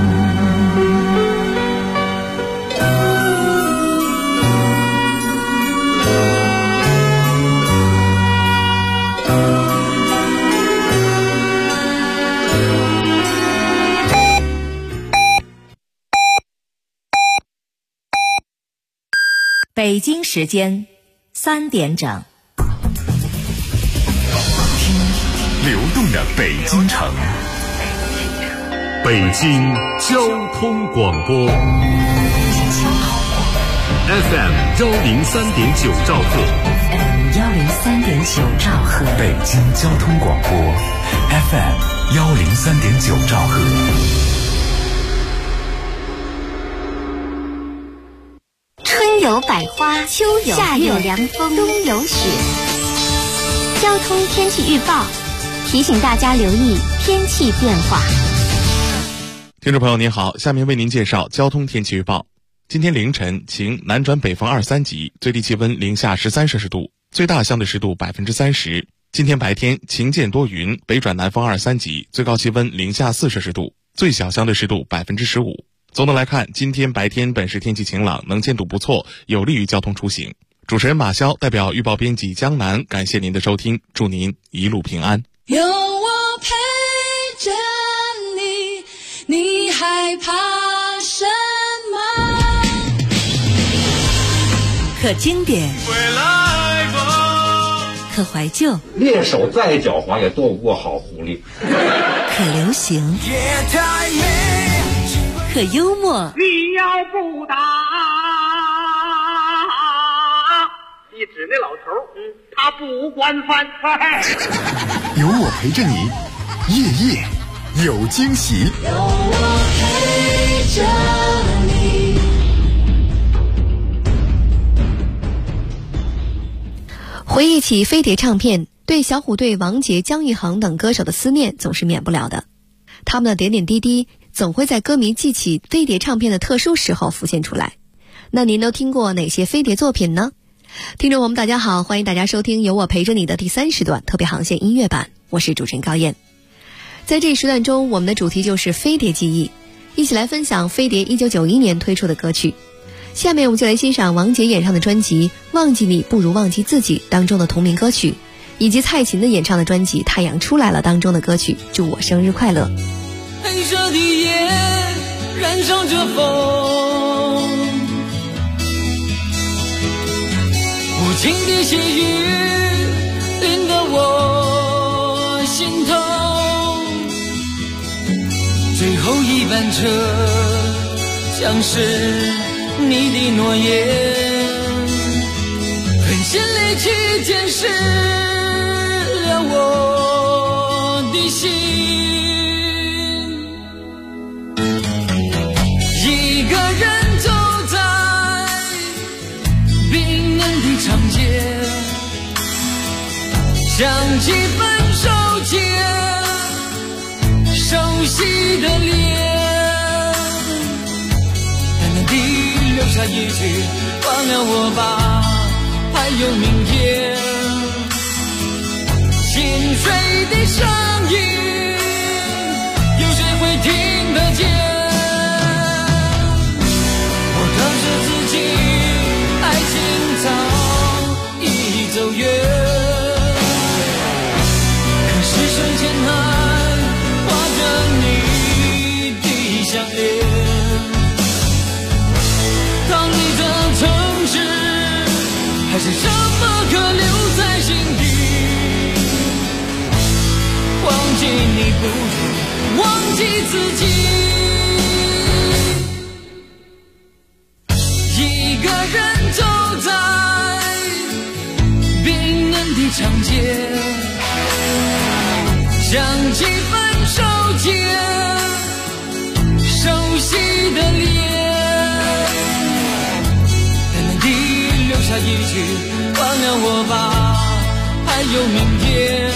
北京时间3点整， 听流动的北京城，北京交通广播 FM 103.9兆赫 FM 103.9兆赫， 北京交通广播 FM 103.9兆赫。 春有百花，秋有夏有凉风，冬有雪。交通天气预报提醒大家留意天气变化。 听众朋友您好，下面为您介绍交通天气预报。今天凌晨晴，南转北风2、3级，最低气温零下13摄氏度，最大相对湿度30%。今天白天晴间多云，北转南风2、3级，最高气温零下4摄氏度，最小相对湿度15%。总的来看，今天白天本市天气晴朗，能见度不错，有利于交通出行。主持人马潇代表预报编辑江南，感谢您的收听，祝您一路平安。 有我陪着你，你害怕什么？ 可经典，可怀旧， 猎手再狡猾也斗不过好狐狸。 可流行，可幽默。 你要不打，一指那老头，他不惯犯。 有我陪着你，夜夜有惊喜。 有我陪着你。 回忆起飞碟唱片，对小虎队、王杰、姜育恒等歌手的思念总是免不了的。他们的点点滴滴总会在歌迷记起飞碟唱片的特殊时候浮现出来。那您都听过哪些飞碟作品呢？听众朋友们大家好，欢迎大家收听由我陪着你的第3时段特别航线音乐版，我是主持人高燕。在这一时段中，我们的主题就是飞碟记忆，一起来分享飞碟1991年推出的歌曲。下面我们就来欣赏王杰演唱的专辑《忘记你不如忘记自己》当中的同名歌曲，以及蔡琴的演唱的专辑《太阳出来了》当中的歌曲《祝我生日快乐》。 黑色的夜燃烧着风，无情的细雨淋得我心痛，最后一班车像是你的诺言，狠心泪去捡湿了我的心。一个人走在冰冷的长街，想起分手前熟悉的脸，留下一句忘了我吧，还有明天。心碎的声音有谁会听得见？我告诉自己爱情早已走远，可是手间还挂着你的项链。还是什么可留在心底？忘记你不如忘记自己。一个人走在冰冷的长街，想起分手前熟悉的脸，留下一句忘了我吧，还有明天。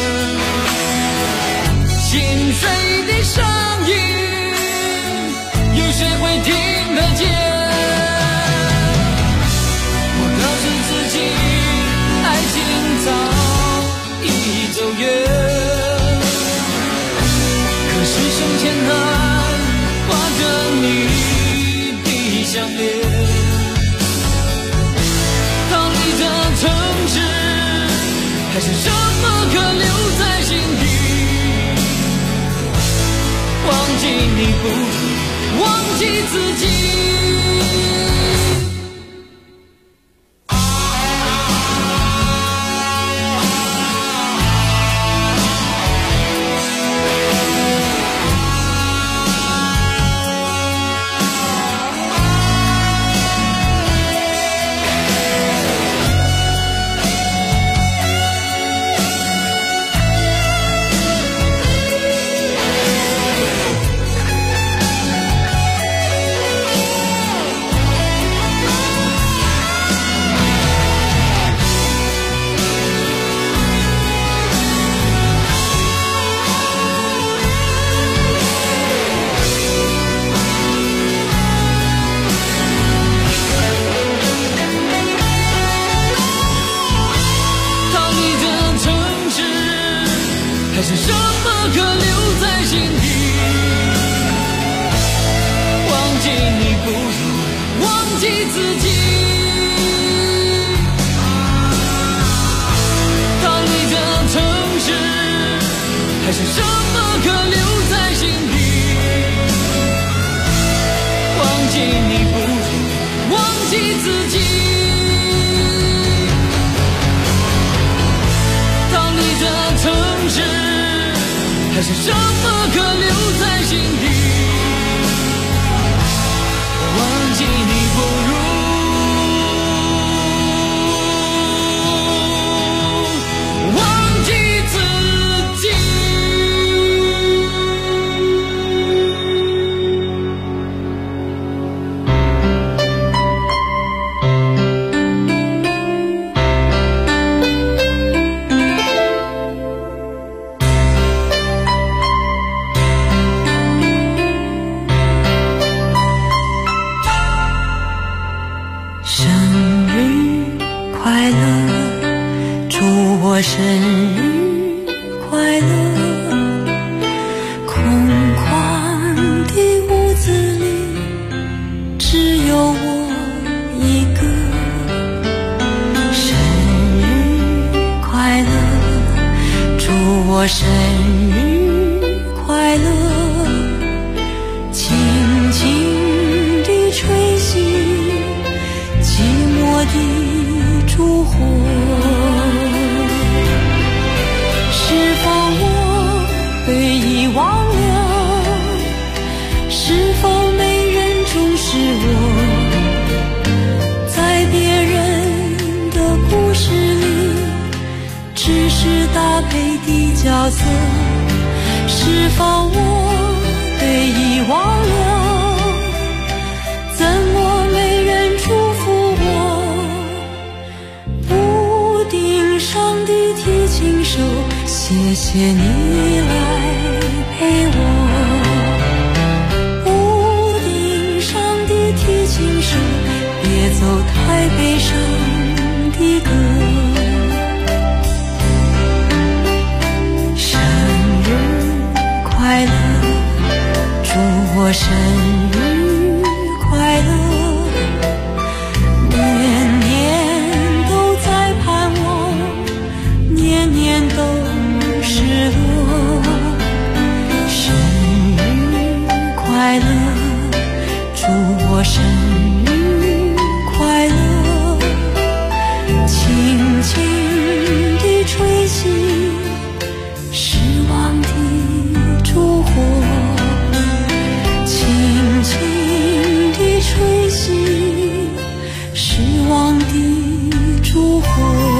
心碎的声音有谁会听得见？我告诉自己爱情早已走远，可是手间还挂着你的项链。城市还是什么可留在心底？忘记你不如忘记自己。还是什么可留在心底？忘记你不如忘记自己。逃离这城市，还是什么可留在心底？忘记你不如忘记自己。逃离这城市，还是什么可留在心底？忘记你不如忘记自己。 我生日快乐，轻轻地吹熄寂寞的烛火。是否我被遗忘了？是否没人重视我？在别人的故事里，只是搭配的角色。是否我被遗忘了？怎么没人祝福我？屋顶上的提琴手，谢谢你来陪我。屋顶上的提琴手，别走太悲伤的歌。生日快乐，祝我生日快乐，年年都在盼望，年年都失落。生日快乐，祝我生日快乐，轻轻地吹熄失望的烛火，轻轻地吹熄失望的烛火。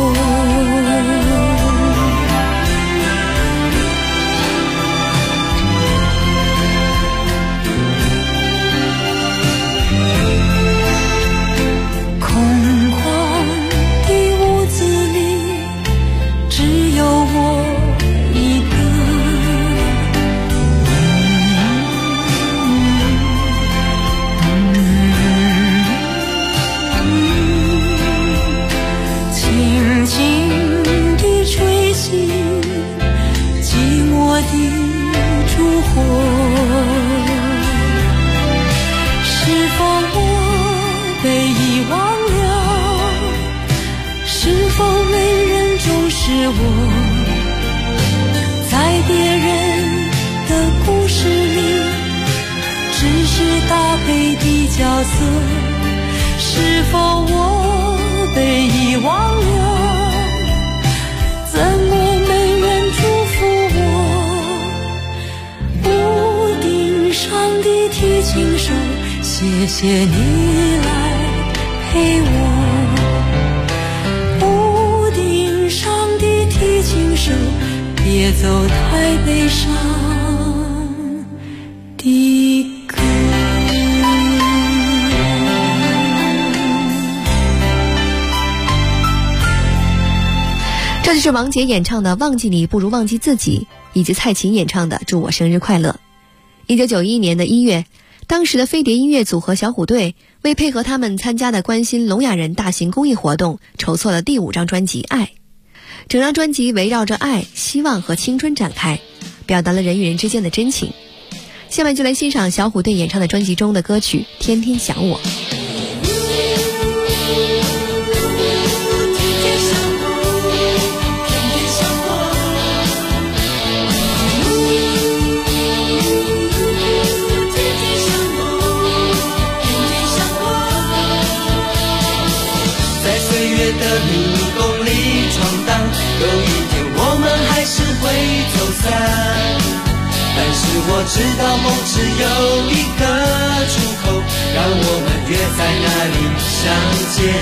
是否我被遗忘了？怎么没人祝福我？屋顶上的提琴手，谢谢你来陪我。屋顶上的提琴手，别走太悲伤的歌。 这就是王杰演唱的《忘记你不如忘记自己》，以及蔡琴演唱的《祝我生日快乐》。1991年的1月，当时的飞碟音乐组合小虎队为配合他们参加的关心聋哑人大型公益活动，筹措了第5张专辑《爱》。整张专辑围绕着爱、希望和青春展开，表达了人与人之间的真情。下面就来欣赏小虎队演唱的专辑中的歌曲《天天想我》。 的迷宫里闯荡，有一天我们还是会走散。但是我知道梦只有一个出口，让我们约在那里相见。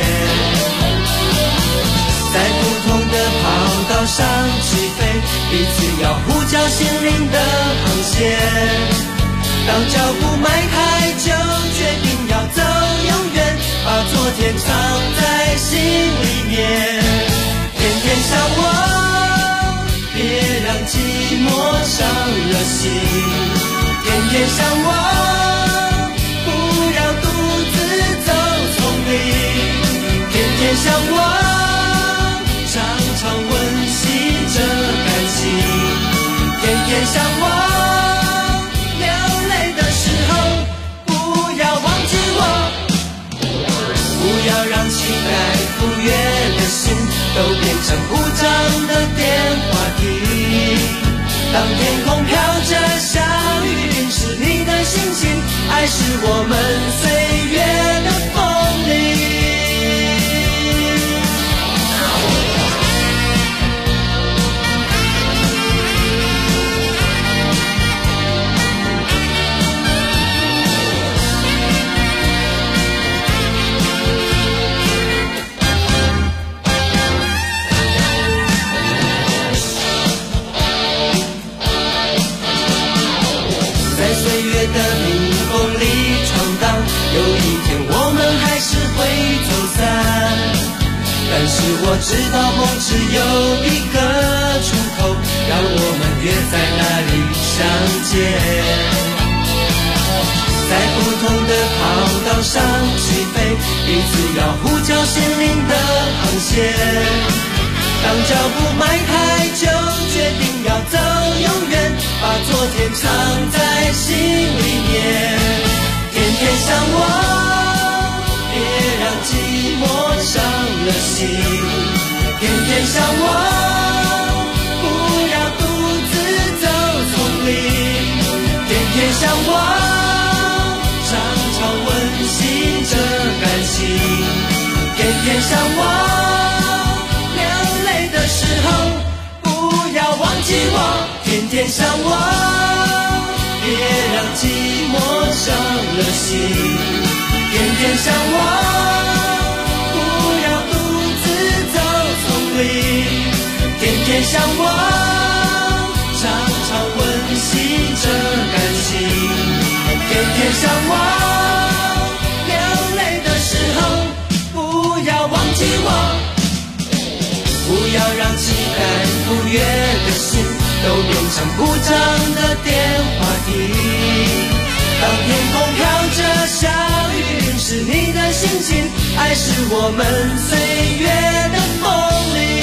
在不同的跑道上起飞，彼此要呼叫心灵的航线。当脚步迈开，就决定要走永远，把昨天藏在心里面。天天想我，别让寂寞伤了心。天天想我，不要独自走丛林。天天想我，常常温习着感情。天天想我，期待赴约的心都变成故障的电话亭。 当天空飘着小雨淋湿你的心情，爱是我们岁月的风铃。但是我知道梦只有一个出口，让我们约在那里相见，在不同的跑道上起飞，彼此要呼叫心灵的航线。当脚步迈开就决定要走永远，把昨天藏在心里面，天天想我，别让寂寞伤了心，天天想我，不要独自走丛林，天天想我，常常温馨着感情，天天想我，流泪的时候不要忘记我，天天想我，别让寂寞伤了心，天天想我，天天想我，常常温馨着感情，天天想我，流泪的时候不要忘记我，不要让期待不悦的心都变成不长的电话亭。当天空飘着小雨淋湿你的心情，爱是我们岁月的风铃。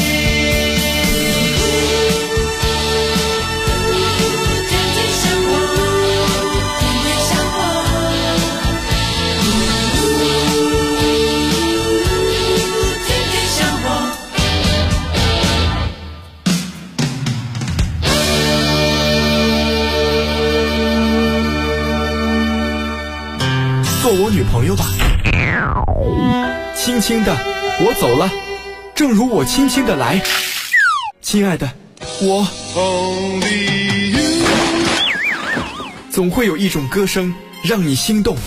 做我女朋友吧，轻轻的我走了，正如我轻轻的来，亲爱的，我总会有一种歌声让你心动，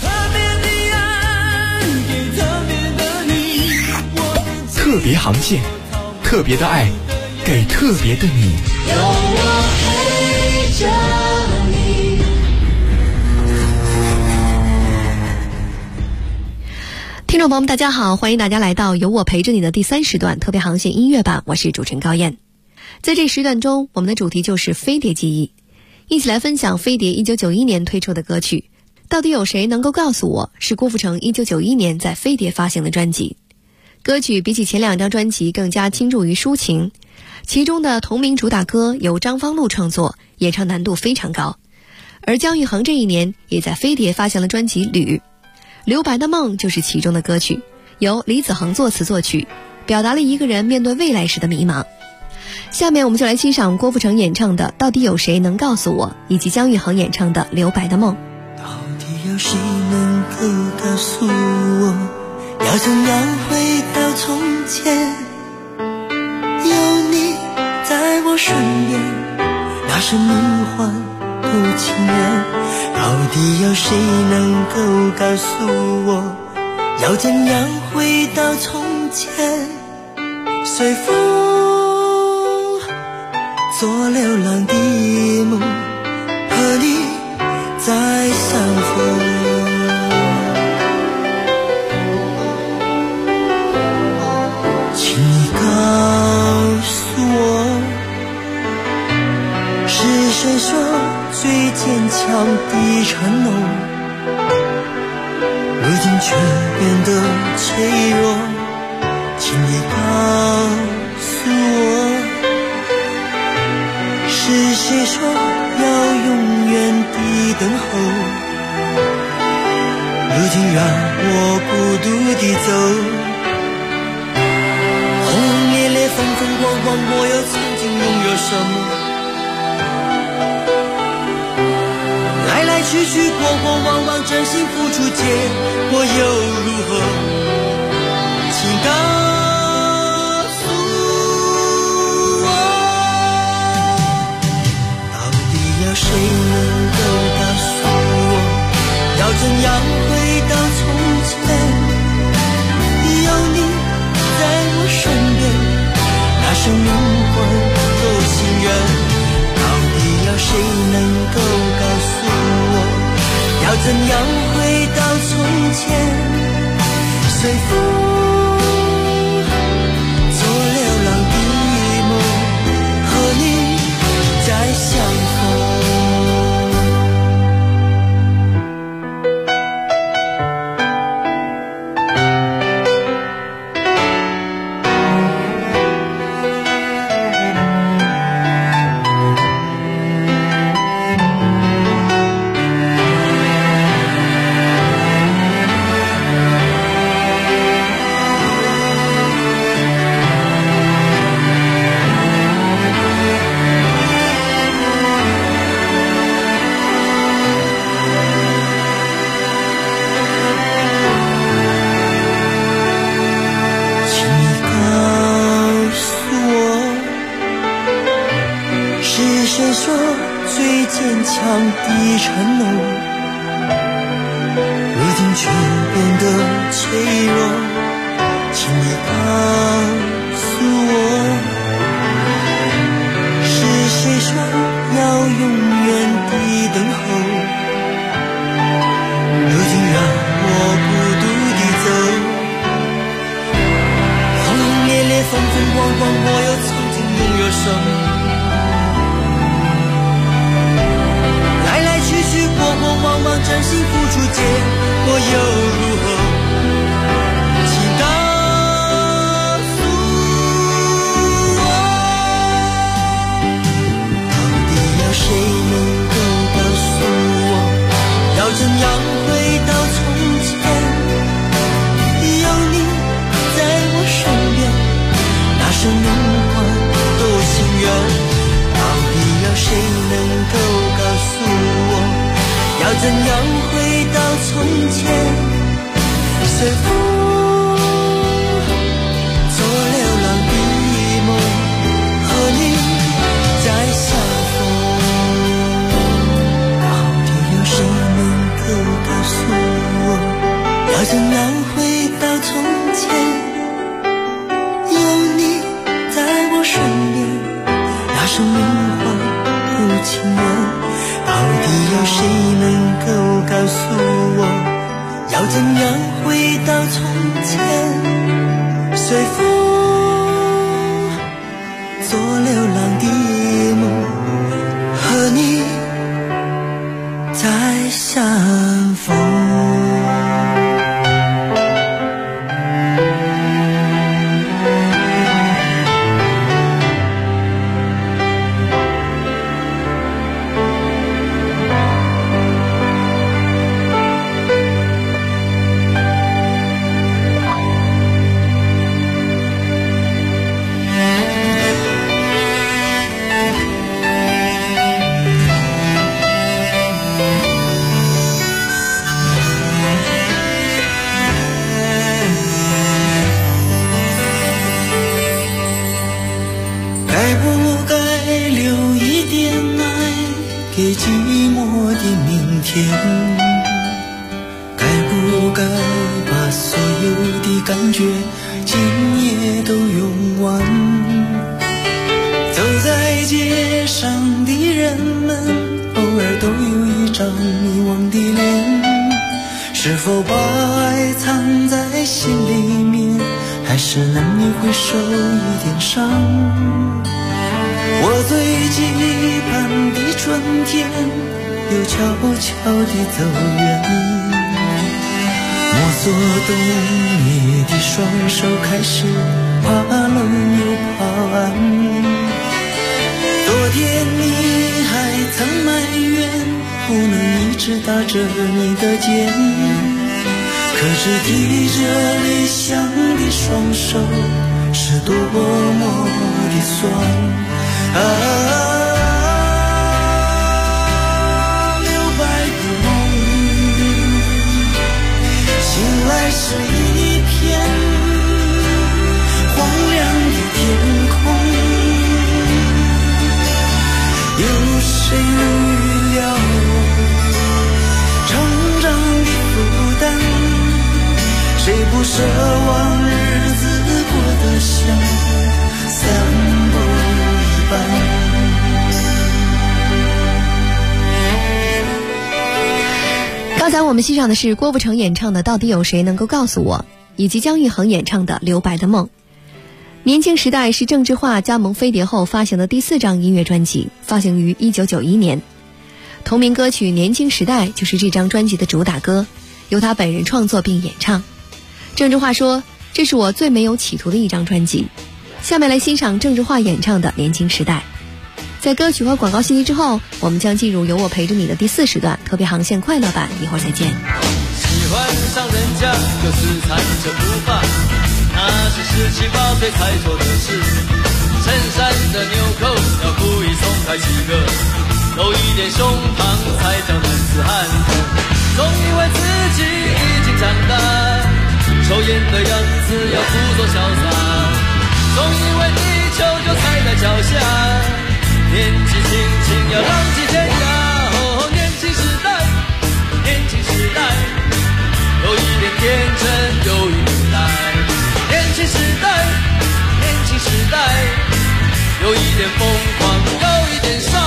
特别航线，特别的爱给特别的你，有我陪着你。 听众朋友们大家好，欢迎大家来到有我陪着你的第3时段特别航线音乐版，我是主持人高燕。在这时段中，我们的主题就是飞碟记忆，一起来分享飞碟1991年推出的歌曲。到底有谁能够告诉我，是郭富城1991年在飞碟发行的专辑。歌曲比起前2张专辑更加倾注于抒情，其中的同名主打歌由张方路创作，演唱难度非常高。而姜育恒这一年也在飞碟发行了专辑《旅》，留白的梦就是其中的歌曲，由李子恒作词作曲，表达了一个人面对未来时的迷茫。下面我们就来欣赏郭富城演唱的《到底有谁能告诉我》，以及姜育恒演唱的《留白的梦》。 到底有谁能够告诉我，要怎样回到从前？有你在我身边，那是梦幻不情愿。到底有谁能够告诉我，要怎样回到从前？随风做流浪的梦，和你再相逢。请你告诉我，是谁说最坚强的承诺，如今却变得脆弱？请你告诉我，是谁说要永远的等候，如今让我孤独地走。轰轰烈烈，风风光光，我又曾经拥有什么？ 去去，过过往往，真心付出，结果又如何？请告诉我，到底要谁能够告诉我，要怎样回到从前？有你在我身边，那生命换多心愿。到底要谁能够告诉我，要怎样回到从前？随风做流浪的梦，和你再相逢。留白不谁预料成长的负担？谁不奢望日子过得像散步一般？ 刚才我们欣赏的是郭富城演唱的《到底有谁能够告诉我》，以及姜育恒演唱的《留白的梦》。年轻时代是郑智化加盟飞碟后发行的第4张音乐专辑，发行于1991年。同名歌曲《年轻时代》就是这张专辑的主打歌，由他本人创作并演唱。郑智化说：“这是我最没有企图的一张专辑。”下面来欣赏郑智化演唱的《年轻时代》。在歌曲和广告信息之后，我们将进入由我陪着你的第4时段特别航线快乐版，一会儿再见。 喜欢上人家就是缠着不放，那是17、8岁才做的事。衬衫的纽扣要故意松开几个，露一点胸膛才叫男子汉。总以为自己已经长大，抽烟的样子要故作潇洒，总以为地球就踩在脚下，年纪轻轻要浪迹天涯。哦，年轻时代，年轻时代，有一点天真，有一点呆。年轻时代，年轻时代，有一点疯狂，有一点帅。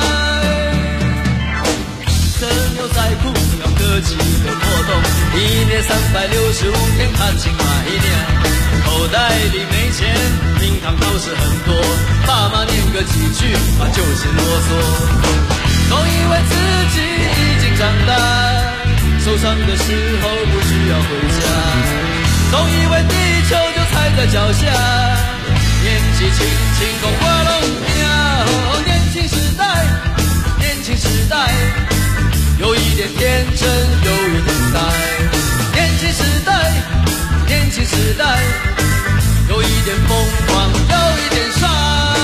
这牛仔裤要割几个破洞，一年365天看清哪一年。口袋里没钱，名堂倒是很多，爸妈念个几句啊就是啰嗦。总以为自己已经长大，受伤的时候不需要回家，总以为地球就踩在脚下，年纪轻轻空花龙呀。哦，年轻时代，年轻时代，有一点天真，有一点呆。年轻时代，年轻时代，有一点疯狂，有一点帅。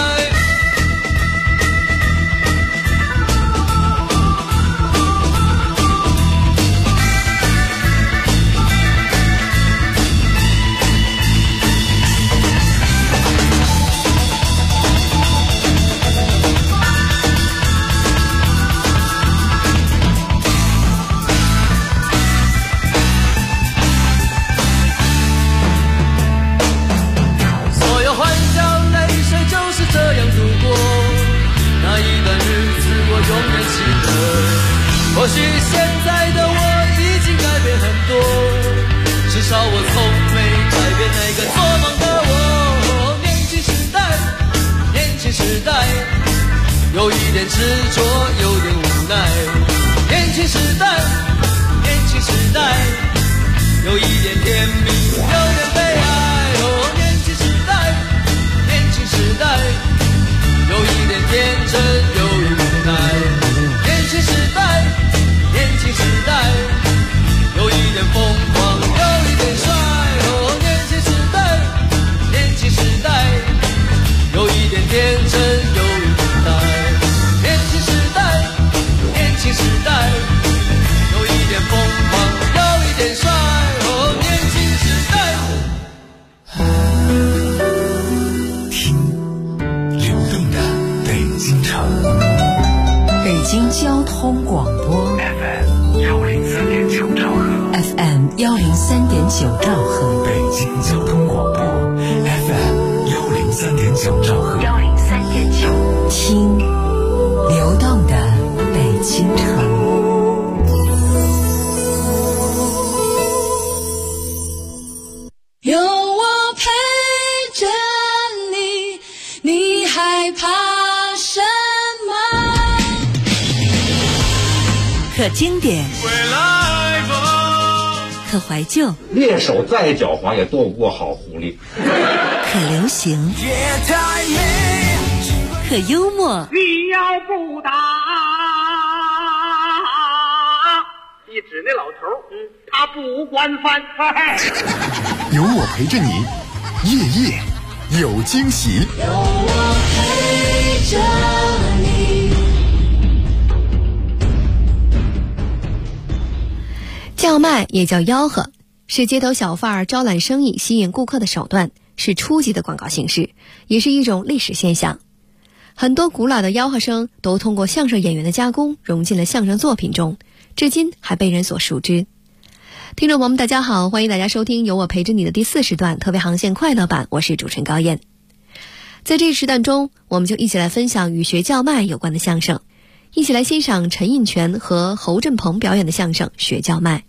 或许现在的我已经改变很多，至少我从没改变那个做梦的我。年轻时代，年轻时代，有一点执着，有点无奈。年轻时代，年轻时代，有一点甜蜜，有点悲哀。哦，年轻时代，年轻时代，有一点天真，有一点无奈。年轻时代，年轻时代，有一点疯狂，有一点帅。哦，年轻时代，年轻时代，有一点天真，有一点呆。年轻时代，年轻时代，有一点疯狂，有一点帅。哦，年轻时代。 听流动的北京城。 北京交通广播 FM 103.9兆赫 FM 103.9兆赫， 北京交通广播 FM 103.9兆赫 103.9，听流动的北京城。 有我陪着你，你害怕什么？ 可经典，可怀旧， 猎手再狡猾也斗不过好狐狸。 可流行，可幽默。 你要不打，一指那老头，他不惯犯。 有我陪着你，夜夜有惊喜。 有我陪着你。 叫卖也叫吆喝，是街头小贩招揽生意、吸引顾客的手段，是初级的广告形式，也是一种历史现象。 很多古老的吆喝声都通过相声演员的加工融进了相声作品中，至今还被人所熟知。听众朋友们大家好，欢迎大家收听由我陪着你的第4时段特别航线快乐版，我是主持人高燕。在这一时段中，我们就一起来分享与学叫卖有关的相声，一起来欣赏陈印泉和侯振鹏表演的相声学叫卖。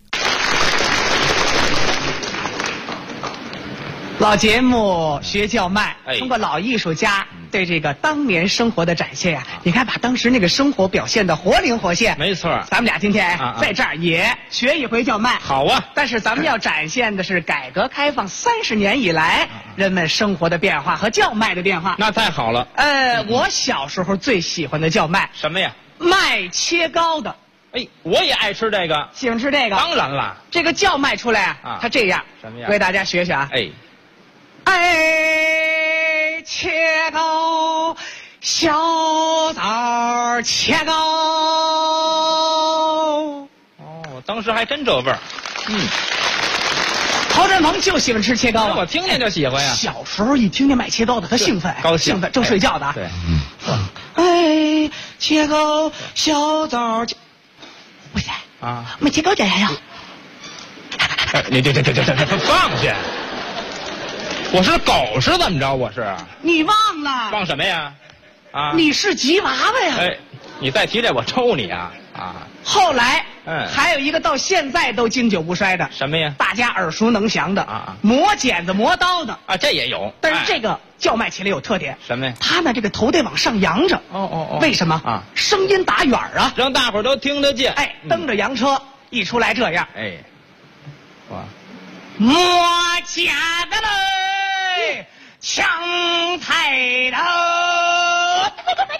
老节目学叫卖，通过老艺术家对这个当年生活的展现呀，你看把当时那个生活表现得活灵活现。 没错， 咱们俩今天在这儿也学一回叫卖。 好啊， 但是咱们要展现的是改革开放30年以来人们生活的变化和叫卖的变化。 那太好了。 我小时候最喜欢的叫卖什么呀？ 卖切糕的。 哎，我也爱吃这个， 喜欢吃这个。 当然了， 这个叫卖出来啊，它这样， 什么样？ 为大家学学啊。切糕，小枣切糕。 哦，当时还真这味儿。 侯振鹏就喜欢吃切糕啊， 我听见就喜欢呀。 小时候一听见卖切糕的，他兴奋， 高兴， 兴奋，正睡觉的。 对， 切糕，小枣。喂塞啊， 卖切糕这样呀？ 你这放下！我是狗是怎么着？我是你忘了？ 忘什么呀？啊！ 你是吉娃娃呀！ 哎，你再提这我抽你啊！啊！ 后来，还有一个到现在都经久不衰的什么呀？ 大家耳熟能详的磨剪子磨刀的啊，这也有。 但是这个叫卖起来有特点， 什么呀？ 他呢这个头得往上扬着。为什么啊？声音打远啊， 让大伙儿都听得见。 哎，蹬着洋车一出来这样。 哎，哇！ 磨剪子嘞，抢抬头。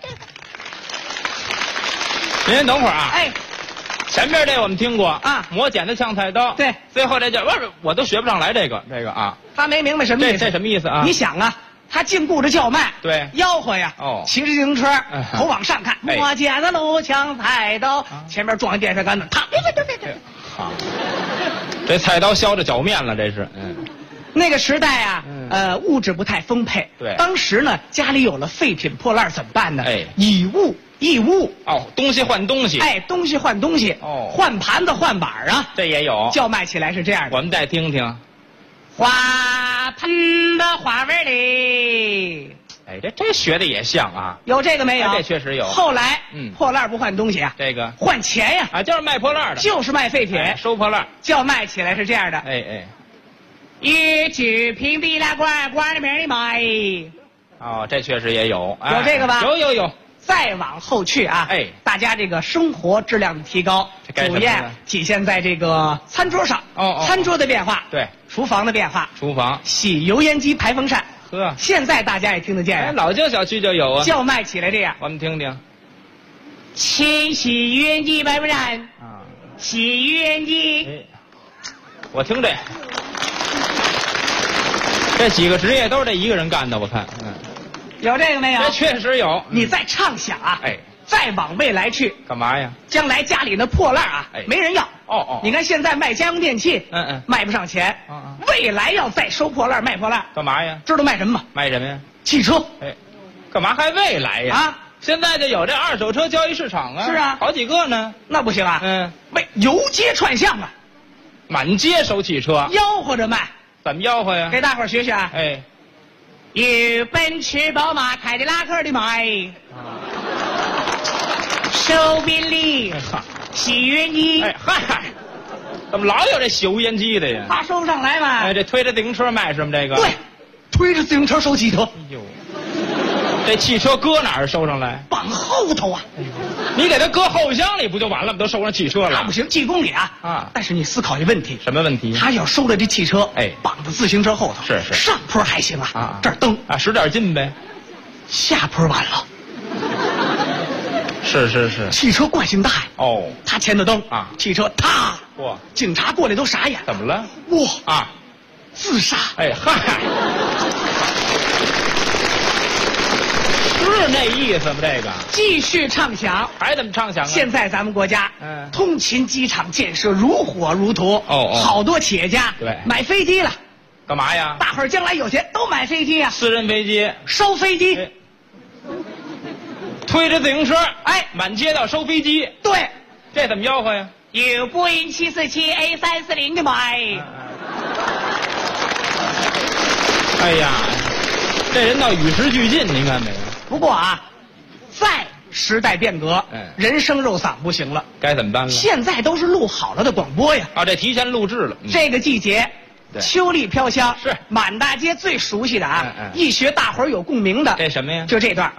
您先等会儿啊！ 哎， 前面这我们听过啊，磨剪子抢菜刀。 对， 最后这叫我都学不上来这个啊。 他没明白什么意思？ 这什么意思啊？ 你想啊，他净顾着叫卖， 对， 吆喝呀。骑着自行车，头往上看，磨剪子喽，抢菜刀，前面撞一电线杆子，啪！ 好，这菜刀削着脚面了，这是。 那个时代啊，物质不太丰沛。 对， 当时呢，家里有了废品破烂怎么办呢？ 哎， 以物易物。 东西换东西。 哎，东西换东西。换盘子换板啊， 这也有。 叫卖起来是这样的。 我们再听听。 花盆的花纹里。 哎，这学的也像啊。 有这个没有？ 这确实有。 后来，破烂不换东西啊， 这个换钱呀。 啊，就是卖破烂的， 就是卖废品， 收破烂。 叫卖起来是这样的。 哎。 一举平地来馆里面的卖。 这确实也有。 有这个吧？ 有。 再往后去啊，大家这个生活质量的提高，主要体现在这个餐桌上。餐桌的变化， 对， 厨房的变化， 厨房洗油烟机排风扇。 呵， 现在大家也听得见。 老旧小区就有啊。 叫卖起来这样， 我们听听。 清洗油烟机排风扇。洗油烟机。 我听这几个职业都是这一个人干的，我看。 有这个没有？ 这确实有。 你再畅想啊！再往未来去， 干嘛呀？ 将来家里那破烂啊，没人要。你看现在卖家用电器，卖不上钱。未来要再收破烂卖破烂， 干嘛呀？ 知道卖什么吗？ 卖什么呀？ 汽车。 干嘛还未来呀？ 啊！ 现在就有这二手车交易市场啊。 是啊， 好几个呢。 那不行啊。为游街串巷啊， 满街收汽车， 吆喝着卖。 怎么吆喝呀？ 给大伙儿学学啊！有奔驰宝马凯迪拉克的卖，收宾利，洗油烟机。 怎么老有这洗油烟机的呀？ 他收不上来嘛。 这推着自行车卖是吗？这个对，推着自行车收汽车。 这汽车搁哪儿收上来？ 绑后头啊！ 你给它搁后箱里不就完了吗？都收上汽车了。 那不行，几公里啊！但是你思考一问题， 什么问题？ 他要收了这汽车，绑在自行车后头， 是上坡还行啊，这儿蹬使点劲呗。 下坡完了。 是。 汽车惯性大呀。他前头蹬汽车踏。 哇！ 警察过来都傻眼。 怎么了？ 哇！自杀。 是那意思吗？这个继续畅想， 还怎么畅想啊？ 现在咱们国家，通勤机场建设如火如荼，好多企业家买飞机了， 干嘛呀？ 大伙儿将来有钱都买飞机啊， 私人飞机， 收飞机。 推着自行车，满街道收飞机。 对， 这怎么吆喝呀？ 有波音747 A340的买。 哎呀，这人倒与时俱进，您看没有？ 不过啊，再时代变革，人声肉嗓不行了， 该怎么办了？ 现在都是录好了的广播呀。 这提前录制了。 这个季节，秋丽飘香， 是满大街最熟悉的啊，一学大伙儿有共鸣的。 这什么呀？ 就这段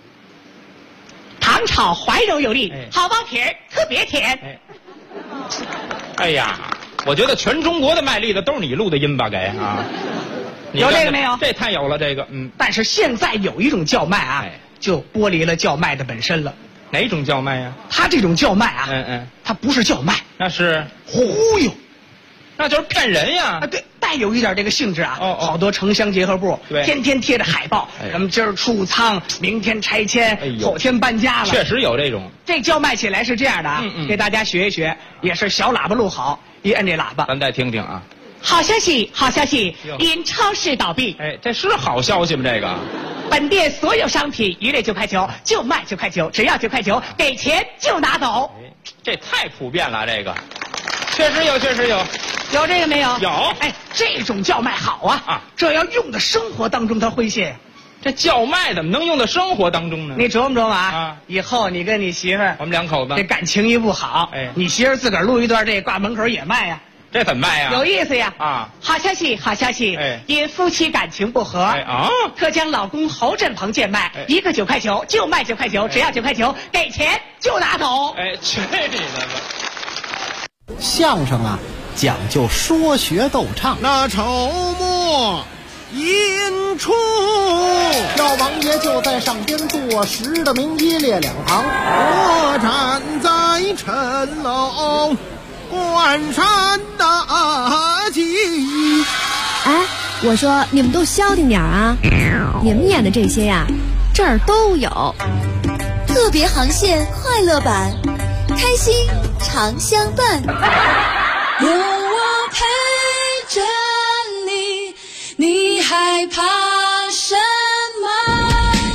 糖炒怀柔有力，好包皮儿特别甜。 哎呀，我觉得全中国的卖力的都是你录的音吧？有这个没有？ 这太有了，这个但是现在有一种叫卖啊，就剥离了叫卖的本身了。 哪种叫卖呀？ 他这种叫卖啊，他不是叫卖， 那是忽悠， 那就是骗人呀。 对，带有一点这个性质啊。好多城乡结合部天天贴着海报，咱们今儿出仓，明天拆迁，后天搬家了。 确实有这种。 这叫卖起来是这样的啊，给大家学一学，也是小喇叭录好，一摁这喇叭， 咱再听听啊。 好消息，好消息！因超市倒闭， 这是好消息吗？这个， 本店所有商品一律9块9，就卖9块9，只要9块9，给钱就拿走。 这太普遍了，这个确实有，确实有。 有这个没有？ 有。 这种叫卖好啊！这要用到生活当中，它诙谐。 这叫卖怎么能用到生活当中呢？ 你琢磨琢磨啊！以后你跟你媳妇儿， 我们两口子这感情一不好，你媳妇儿自个儿录一段这挂门口也卖呀。 这怎么卖呀？ 有意思呀！好消息，好消息！因夫妻感情不和，特将老公侯振鹏贱卖，一个9块9，就卖9块9，只要9块9，给钱就拿走。 去你的吧！ 相声啊，讲究说学逗唱。 那筹末引出， 老王爷就在上边坐实的名一列两旁， 我站在城楼关山大吉。 我说你们都消停点啊！你们演的这些呀，这儿都有。 特别航线快乐版，开心常相伴。 有我陪着你，你害怕什么？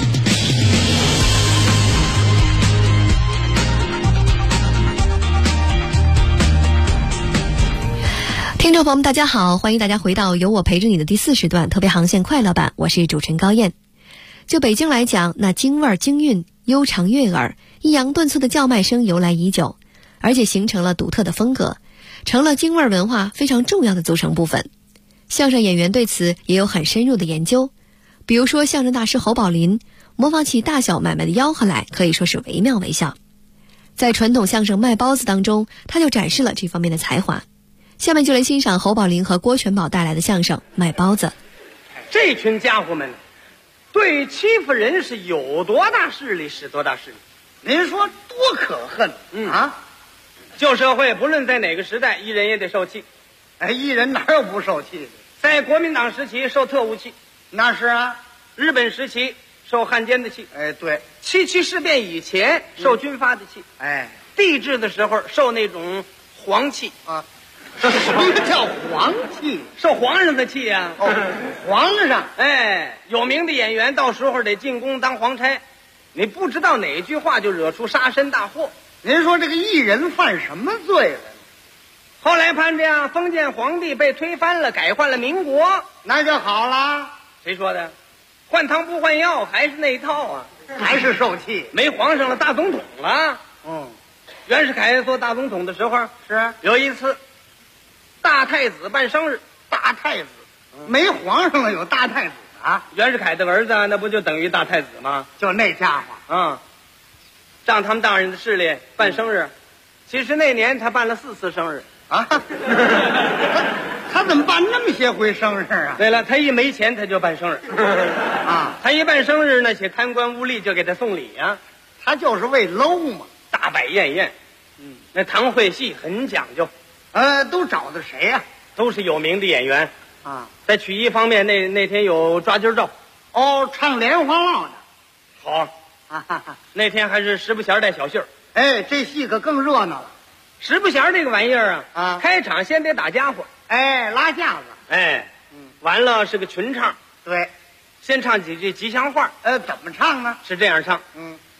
听众朋友们大家好，欢迎大家回到有我陪着你的第4时段特别航线快乐版，我是主持人高燕。就北京来讲，那京味京韵悠长悦耳，抑扬顿挫的叫卖声由来已久，而且形成了独特的风格，成了京味文化非常重要的组成部分。相声演员对此也有很深入的研究，比如说相声大师侯宝林模仿起大小买卖的吆喝来，可以说是惟妙惟肖。在传统相声卖包子当中，他就展示了这方面的才华。下面就来欣赏侯宝林和郭全宝带来的相声《卖包子》。 这群家伙们对欺负人是有多大势力使多大势力，您说多可恨旧社会不论在哪个时代，艺人也得受气。艺人哪有不受气的？在国民党时期受特务气，那是啊。日本时期受汉奸的气，对。7·7事变以前受军阀的气，帝制的时候受那种皇气啊。什么叫皇气？受皇上的气呀！皇上，有名的演员到时候得进宫当皇差，你不知道哪句话就惹出杀身大祸。您说这个艺人犯什么罪了？后来判这样，封建皇帝被推翻了，改换了民国，那就好了。谁说的？换汤不换药，还是那一套啊，还是受气。没皇上了，大总统了。袁世凯做大总统的时候，是有一次。大太子办生日，大太子没皇上了，有大太子啊！袁世凯的儿子，那不就等于大太子吗？就那家伙，仗他们大人的势力办生日。其实那年他办了4次生日啊！他怎么办那么些回生日啊？对了，他一没钱他就办生日啊！他一办生日，那些贪官污吏就给他送礼啊！他就是为搂嘛，大摆宴宴。那堂会戏很讲究。都找的谁呀？都是有名的演员啊。在曲艺方面，那天有抓筋咒，唱莲花落的，好啊。那天还是石不弦带小杏儿，这戏可更热闹了。石不弦这个玩意儿啊，开场先得打家伙，拉架子，完了是个群唱，对，先唱几句吉祥话，怎么唱呢？是这样唱，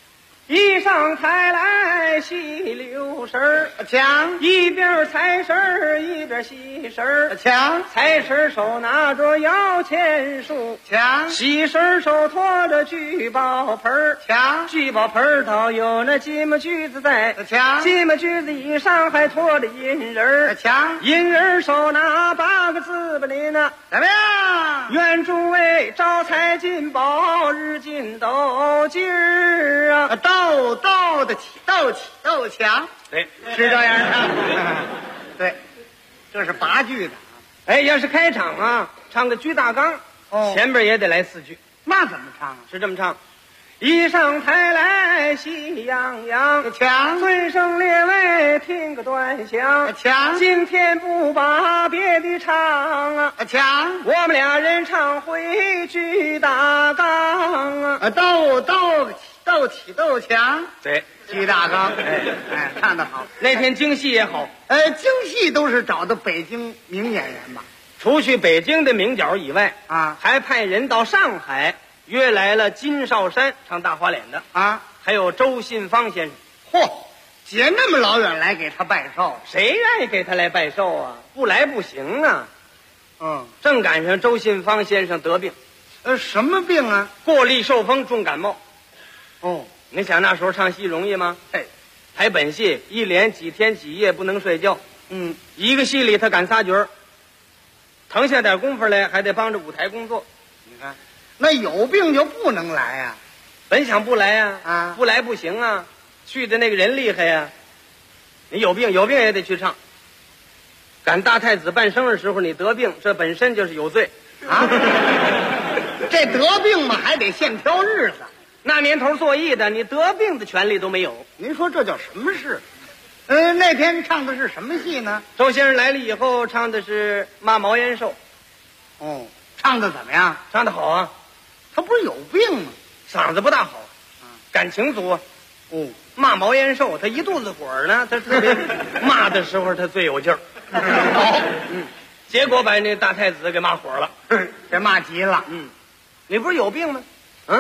一上台来戏溜神儿， 强； 一边财神儿一边戏神儿， 强； 财神手拿着摇钱树， 强； 戏神手托着聚宝盆儿， 强； 聚宝盆儿倒有那金木锯子在， 强； 金木锯子以上还托着银人儿， 强； 银人手拿8个字吧您呢， 怎么样？ 愿诸位招财进宝，日进斗金儿啊！ 斗斗的起，斗起斗强， 对， 是这样唱的。对，这是8句的。 哎，要是开场啊，唱个居大纲，前边也得来4句。 那怎么唱啊？ 是这么唱：一上台来喜洋洋， 强； 尊声列位听个端详， 强； 今天不把别的唱啊， 强； 我们俩人唱回居大纲啊， 斗起斗强， 对， 居大纲，哎，唱得好。 那天京戏也好， 京戏都是找的北京名演员吧？ 除去北京的名角以外啊， 还派人到上海约来了金少山唱大花脸的啊， 还有周信芳先生。 嚯，姐那么老远来给他拜寿， 谁愿意给他来拜寿啊？不来不行啊。正赶上周信芳先生得病。 什么病啊？ 过力受风，重感冒。 哦， 你想那时候唱戏容易吗？ 嘿， 排本戏一连几天几夜不能睡觉。一个戏里他赶仨角儿，腾下点功夫来还得帮着舞台工作。 你看，那有病就不能来呀？ 本想不来呀， 啊， 不来不行啊，去的那个人厉害呀。你有病也得去唱。赶大太子办生日时候你得病，这本身就是有罪啊。这得病嘛，还得现挑日子。 那年头做艺的，你得病的权利都没有。 您说这叫什么事？那天唱的是什么戏呢？ 周先生来了以后，唱的是骂毛延寿。 哦，唱的怎么样？ 唱的好啊。 他不是有病吗？ 嗓子不大好，感情足啊。骂毛延寿，他一肚子火呢，他特别骂的时候他最有劲儿。 好， 结果把那大太子给骂火了， 给骂急了。 你不是有病吗？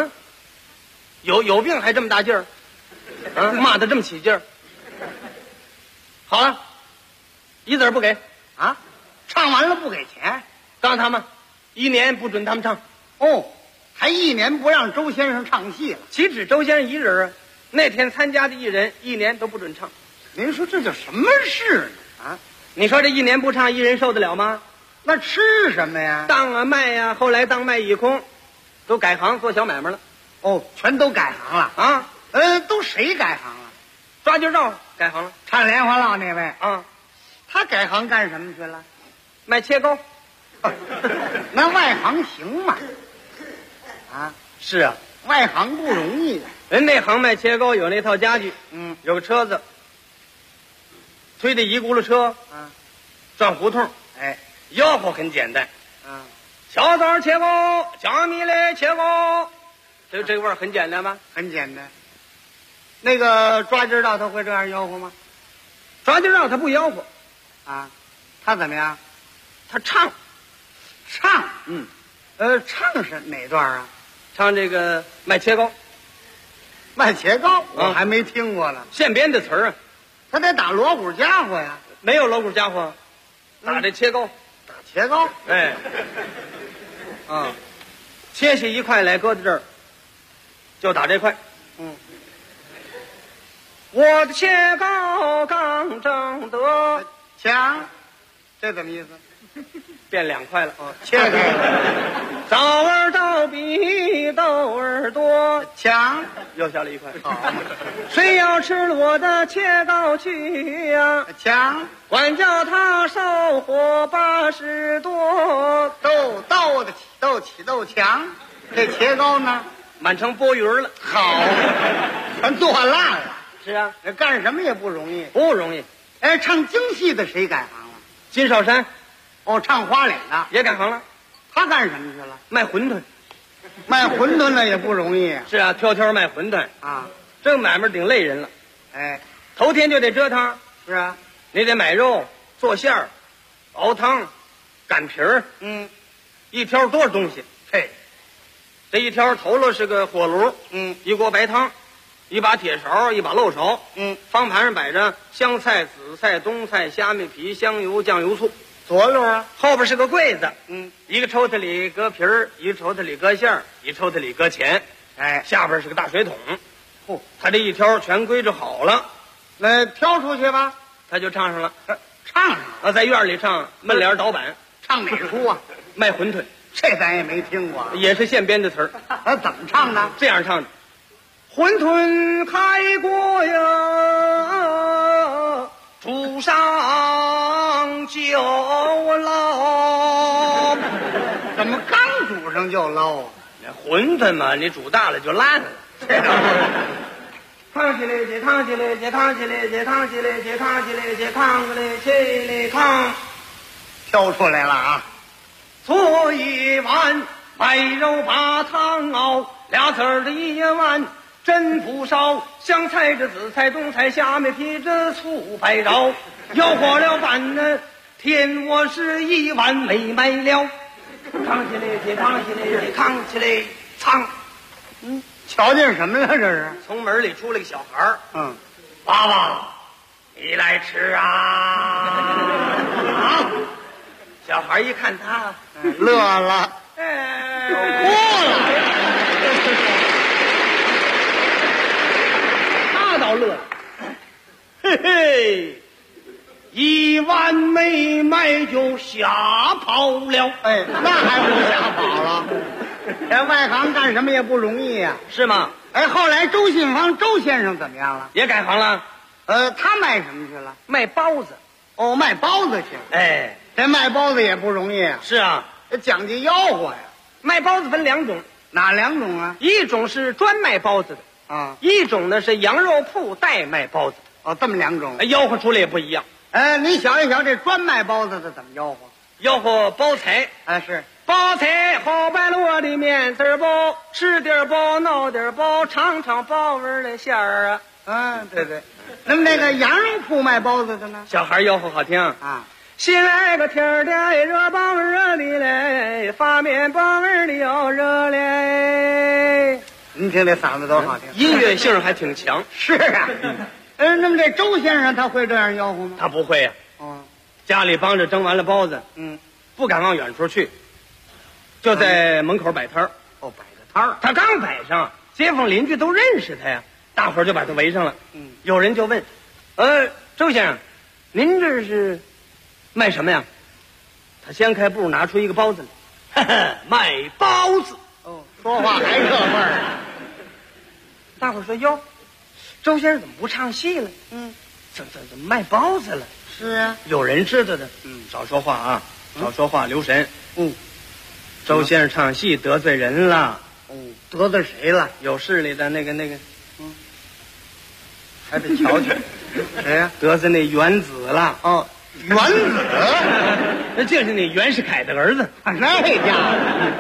有病还这么大劲儿，骂得这么起劲儿。好了，一子不给啊！唱完了不给钱， 告诉他们1年不准他们唱。 还1年不让周先生唱戏了。 岂止周先生一人啊？那天参加的艺人1年都不准唱。 您说这叫什么事呢？啊！ 你说这1年不唱，艺人受得了吗？ 那吃什么呀？ 当啊卖呀，后来当卖一空，都改行做小买卖了。 全都改行了啊！ 都谁改行了？ 抓阄照改行了， 唱莲花落那位啊， 他改行干什么去了？ 卖切糕。 那外行行吗？啊， 是啊， 外行不容易的。 人那行卖切糕有那套家具，有个车子，推的一轱辘车，转胡同，吆喝很简单，小枣切糕，江米嘞切糕，这个味儿很简单吧？ 很简单。那个抓阄道他会这样吆喝吗？ 抓阄道他不吆喝， 啊，他怎么样？ 他唱， 唱是哪段啊？ 唱这个卖切糕。 卖切糕我还没听过呢， 现编的词儿啊。 他得打锣鼓家伙呀。 没有锣鼓家伙，打这切糕。 打切糕。 切下一块来搁在这儿，就打这块。我的切糕刚正得强，这怎么意思？ 变2块了。 切开。 枣儿倒比豆儿多， 强又下了1块。谁要吃了我的切糕去呀？ 强， 管叫他烧火80多。 斗的起，斗起斗强。这切糕呢， 满成波云了。 好，全剁烂了。 是啊， 干什么也不容易， 不容易。 唱京戏的谁改行了？ 金少山。 唱花脸的也改行了。 他干什么去了？ 卖馄饨。 卖馄饨了也不容易。 是啊，挑卖馄饨啊， 这买卖顶累人了。头天就得折腾。 是啊， 你得买肉、做馅儿、熬汤、擀皮儿。一挑多少东西？这一挑头了是个火炉，一锅白汤， 一把铁勺，一把漏勺。方盘上摆着香菜、紫菜、冬菜、虾米皮、香油、酱油、醋。 左溜啊， 后边是个柜子。一个抽屉里搁皮儿，一个抽屉里搁馅儿，一抽屉里搁钱。 哎， 下边是个大水桶。他这一挑全归置好了。 那挑出去吧， 他就唱上了。 唱上了，在院里唱闷帘倒板。 唱哪出啊？ 卖馄饨。 这咱也没听过， 也是现编的词儿。 怎么唱的？ 这样唱的：馄饨开锅呀，煮上就捞。 怎么刚煮上就捞啊？ 馄饨嘛，你煮大了就烂了。烫起来，解烫起来，解烫起来，解烫起来，解烫起来，解烫起来，起来烫。 挑出来了啊！ 做一碗白肉把汤熬，2子儿的一碗真不烧，香菜这紫菜冬菜虾米皮这醋白饶，要活了饭呢，添我是一碗没卖了。烫起来，解烫起来，解烫起来，烫。 瞧见什么了？这是从门里出来个小孩儿。爸爸，你来吃啊！小孩一看他， 乐了， 哭了。他倒乐了，嘿嘿，1碗没卖就吓跑了。 哎，那还不吓跑了？这外行干什么也不容易呀， 是吗？ 哎，后来周信芳周先生怎么样了？ 也改行了。 他卖什么去了？ 卖包子。 哦，卖包子去。 哎， 这卖包子也不容易啊。 是啊， 讲究吆喝呀。 卖包子分2种。 哪2种啊？ 一种是专卖包子的啊， 一种呢是羊肉铺代卖包子。 哦，这么2种。 吆喝出来也不一样。 你瞧一瞧这专卖包子的怎么吆喝？ 吆喝包财。 是包财好摆了我的面子包，吃点包闹点包，尝尝包味的馅儿啊。 对对。那么那个羊肉铺卖包子的呢？ 小孩吆喝好听啊！ 新来个天的热包热的嘞，发面包味的要热嘞。 您听这嗓子多好听， 音乐性还挺强。 是啊。那么这周先生他会这样吆喝吗？ 他不会呀。家里帮着蒸完了包子，不敢往远处去，就在门口摆摊儿。 摆个摊儿。 他刚摆上，街坊邻居都认识他呀，大伙儿就把他围上了。有人就问：“周先生，您这是卖什么呀？”他掀开布，拿出一个包子来，卖包子。 说话还这味儿。 大伙儿说：“哟，周先生怎么不唱戏了？怎么卖包子了？” 是啊， 有人知道的。少说话啊，少说话，留神。周先生唱戏得罪人了。 得罪谁了？ 有势力的那个，还得瞧瞧。 谁呀？ 得罪那元子了。 元子， 那就是那袁世凯的儿子。 那家伙。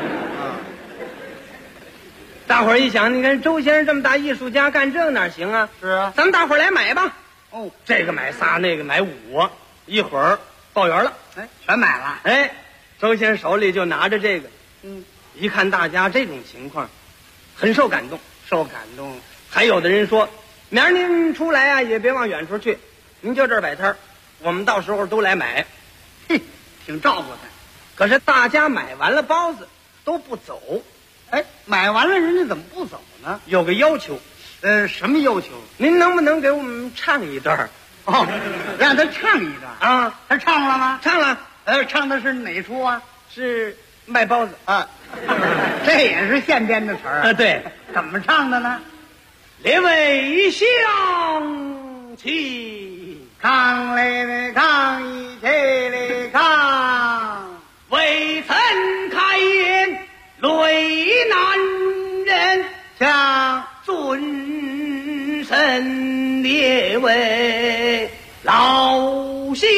大伙儿一想，你看周先生这么大艺术家，干这哪行啊？ 是啊， 咱们大伙儿来买吧。这个买仨，那个买5，一会儿报圆了。 全买了。 周先生手里就拿着这个。一看大家这种情况，很受感动。还有的人说，明儿您出来啊，也别往远处去，您就这儿摆摊儿，我们到时候都来买。 挺照顾他。 可是大家买完了包子都不走。 买完了人家怎么不走呢？ 有个要求。 什么要求？ 您能不能给我们唱一段？ 让他唱一段啊？ 他唱了吗？ 唱了。 唱的是哪出啊？ 是卖包子啊。这也是现编的词儿。 对。 怎么唱的呢？ 列位乡亲， 抗嘞嘞抗，一起嘞抗， 未曾开言累男人， 向尊神列位老乡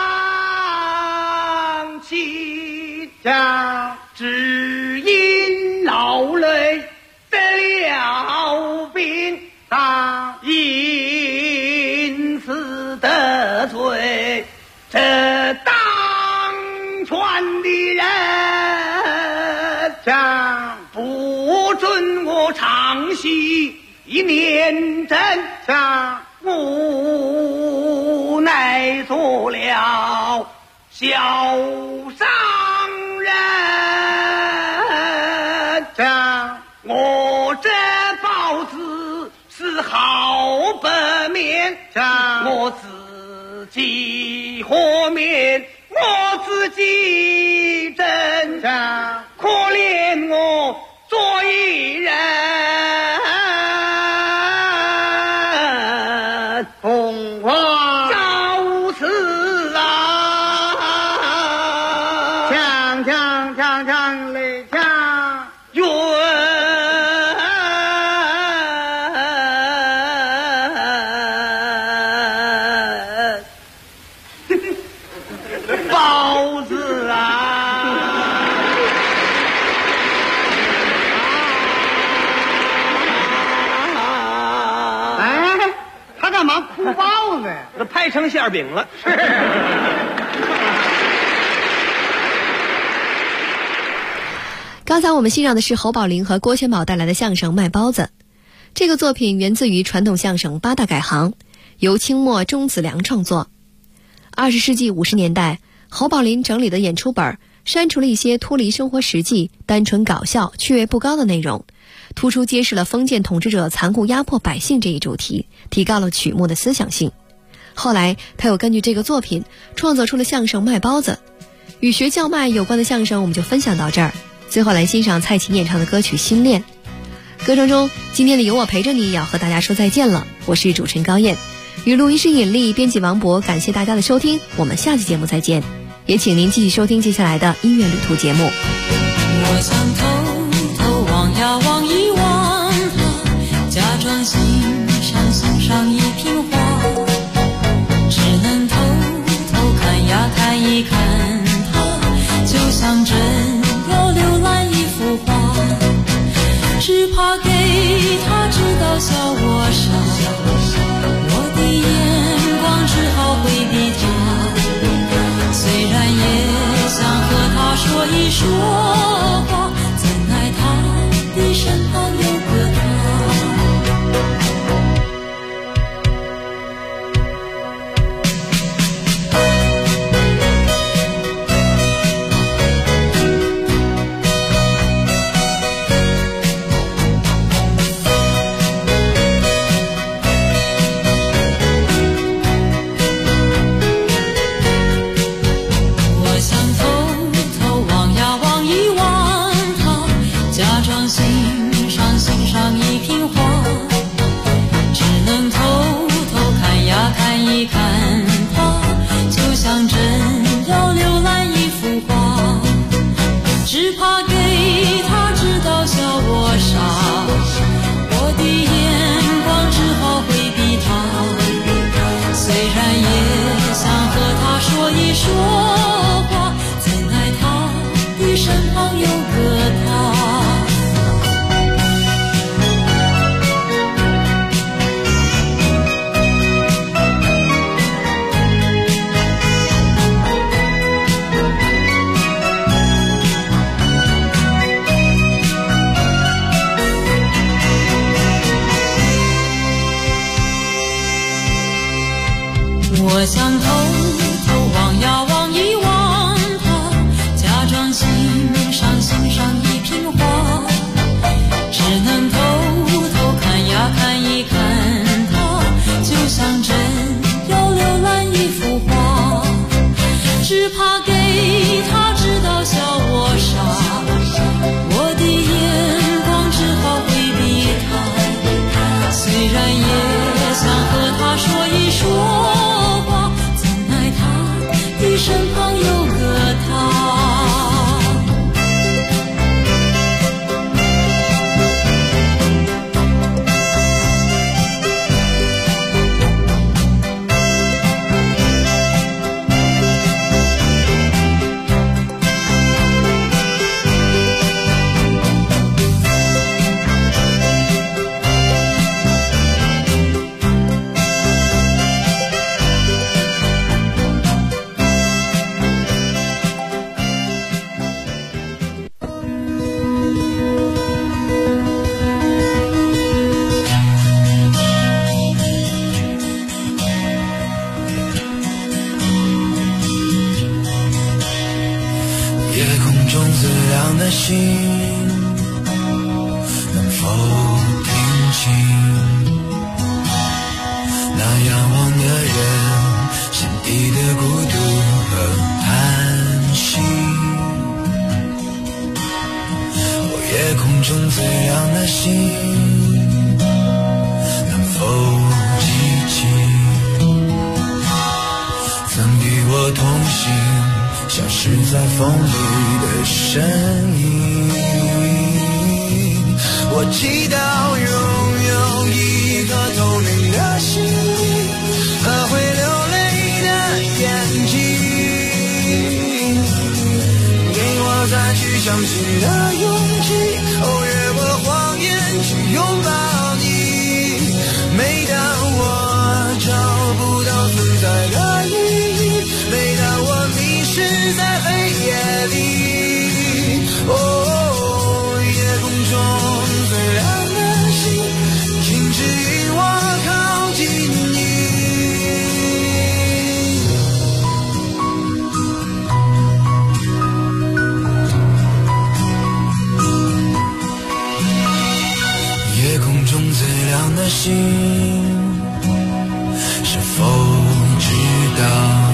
亲， 向只因劳累得了病，因此得罪这当权的人， 向不准我唱戏， 一念真相，无奈做了小商人。我这包子是好本面，我自己和面，我自己挣，可怜我做一人。 红花朝辞啊， 锵锵锵锵嘞锵， 云包子啊， 哎，他干嘛哭包子呀？ 这拍成馅饼了。 刚才我们欣赏的是侯宝林和郭全宝带来的相声《卖包子》。这个作品源自于传统相声八大改行，由清末钟子良创作。20世纪50年代，侯宝林整理的演出本删除了一些脱离生活实际、单纯搞笑、趣味不高的内容，突出揭示了封建统治者残酷压迫百姓这一主题，提高了曲目的思想性。后来他又根据这个作品创作出了相声《卖包子》。与学叫卖有关的相声我们就分享到这儿，最后来欣赏蔡琴演唱的歌曲《心恋》。歌声中，今天的有我陪着你也要和大家说再见了，我是主持人高燕，与录音师尹丽，编辑王博，感谢大家的收听，我们下期节目再见，也请您继续收听接下来的音乐旅途节目。 我想偷偷望呀望一望他，假装欣赏一瓶花，只能偷偷看呀看一看他，就像真要浏览一幅画，只怕给他知道笑我傻，我的眼光只好回避他，虽然也想和他说一说话，怎奈他的身旁有个他。我想偷偷望呀望一望他，假装欣赏一瓶花，只能偷偷看呀看一看他，就像真要浏览一幅画，只怕给他知道笑我傻，我的眼光只好回避他，虽然也想和他说一说，怎奈他的最亮的星，能否听清那仰望的人心底的孤独和叹息？夜空中最亮的星，能否记起曾与我同行消失在风里的身影？我祈祷拥有一颗透明的心灵和会流泪的眼睛，给我再去相信的勇气，越过谎言去拥抱你。每当我找不到存在的意义，每当我迷失在黑夜里，夜空中最亮的星，请指引我靠近你。夜空中最亮的星，是否知道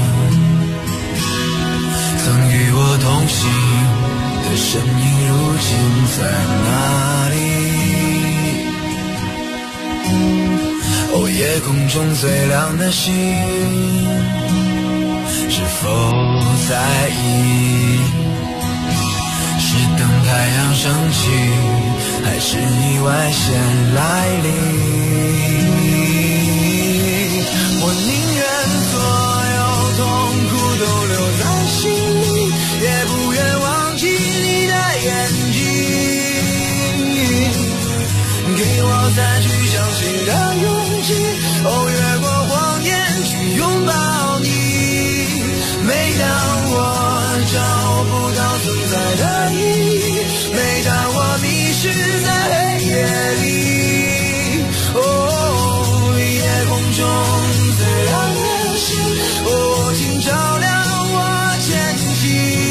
曾与我同行的身影如今在哪里？夜空中最亮的星，是否在意是等太阳升起，还是意外先来临？我宁愿所有痛苦都留在心里，也不愿忘记你的眼睛，给我再去相信的勇气，越过谎言去拥抱你。每当我找不到存在的意义，每当我迷失在黑夜里，夜空中最亮的星，请照亮我前行。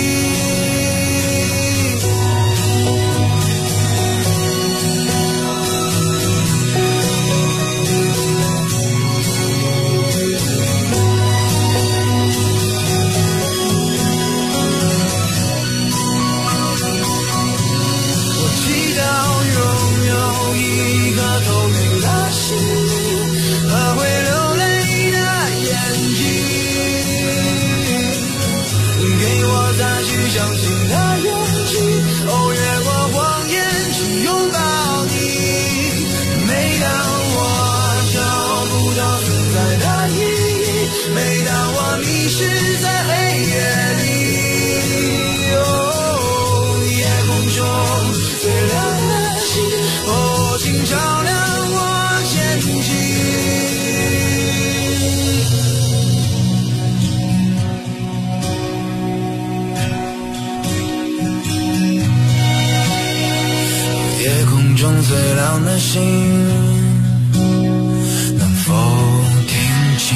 相信的勇气，越过谎言去拥抱你。每当我找不到存在的意义，每当我迷失在黑夜里，夜空中最亮的星，请照亮我前行。夜空中最亮的星，能否听清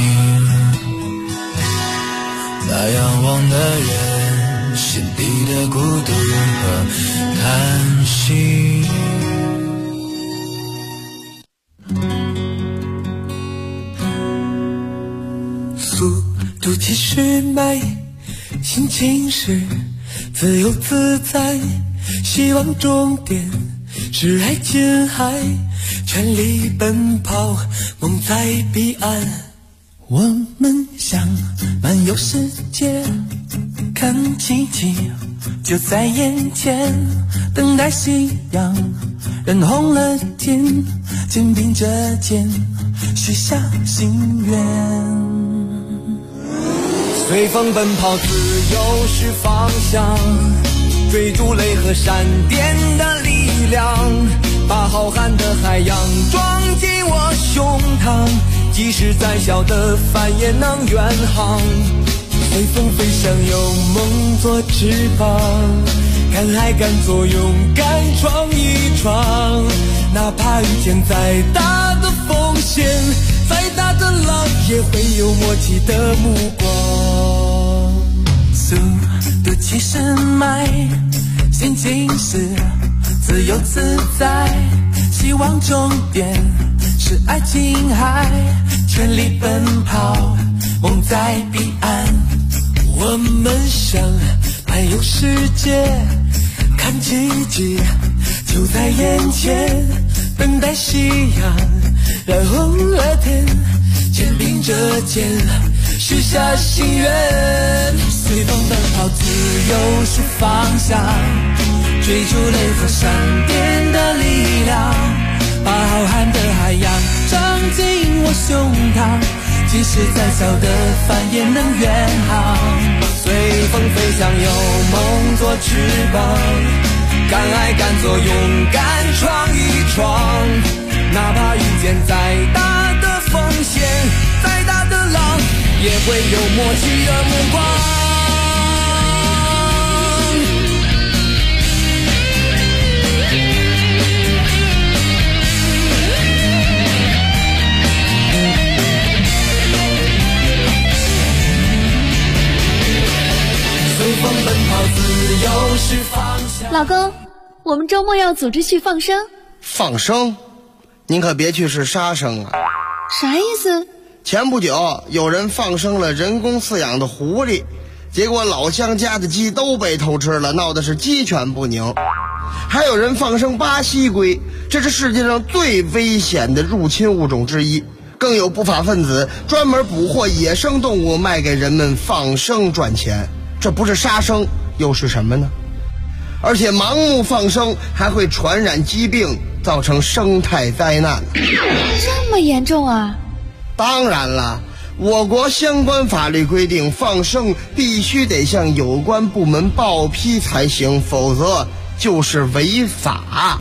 那仰望的人心底的孤独和叹息？速度七十迈，心情是自由自在，希望终点是爱琴海，全力奔跑，梦在彼岸。我们想漫游世界，看奇迹就在眼前，等待夕阳染红了天，肩并着肩许下心愿。随风奔跑，自由是方向，追逐雷和闪电的力量，把浩瀚的海洋装进我胸膛，即使再小的帆也能远航。随风飞翔，有梦做翅膀，敢爱敢做，勇敢闯一闯，哪怕遇见再大的风险，再大的浪，也会有默契的目光。速度70迈， 心情是自由自在，希望终点是爱琴海，全力奔跑，梦在彼岸。我们想环游世界，看奇迹就在眼前，等待夕阳染红了天，肩并着肩许下心愿，随风奔跑，自由是方向，追逐雷和闪电的力量，把浩瀚的海洋装进我胸膛，即使再小的帆也能远航，随风飞翔，有梦做翅膀，敢爱敢做，勇敢闯一闯，哪怕遇见再大的风险，再大的浪，也会有默契的目光。随风奔跑，自由是方向。 老公，我们周末要组织去放生。 放生？您可别去是杀生啊！ 啥意思？ 前不久有人放生了人工饲养的狐狸，结果老乡家的鸡都被偷吃了，闹的是鸡犬不宁。还有人放生巴西龟，这是世界上最危险的入侵物种之一。更有不法分子专门捕获野生动物卖给人们放生赚钱，这不是杀生又是什么呢？而且盲目放生还会传染疾病，造成生态灾难。 这么严重啊？ 当然了，我国相关法律规定，放生必须得向有关部门报批才行，否则就是违法。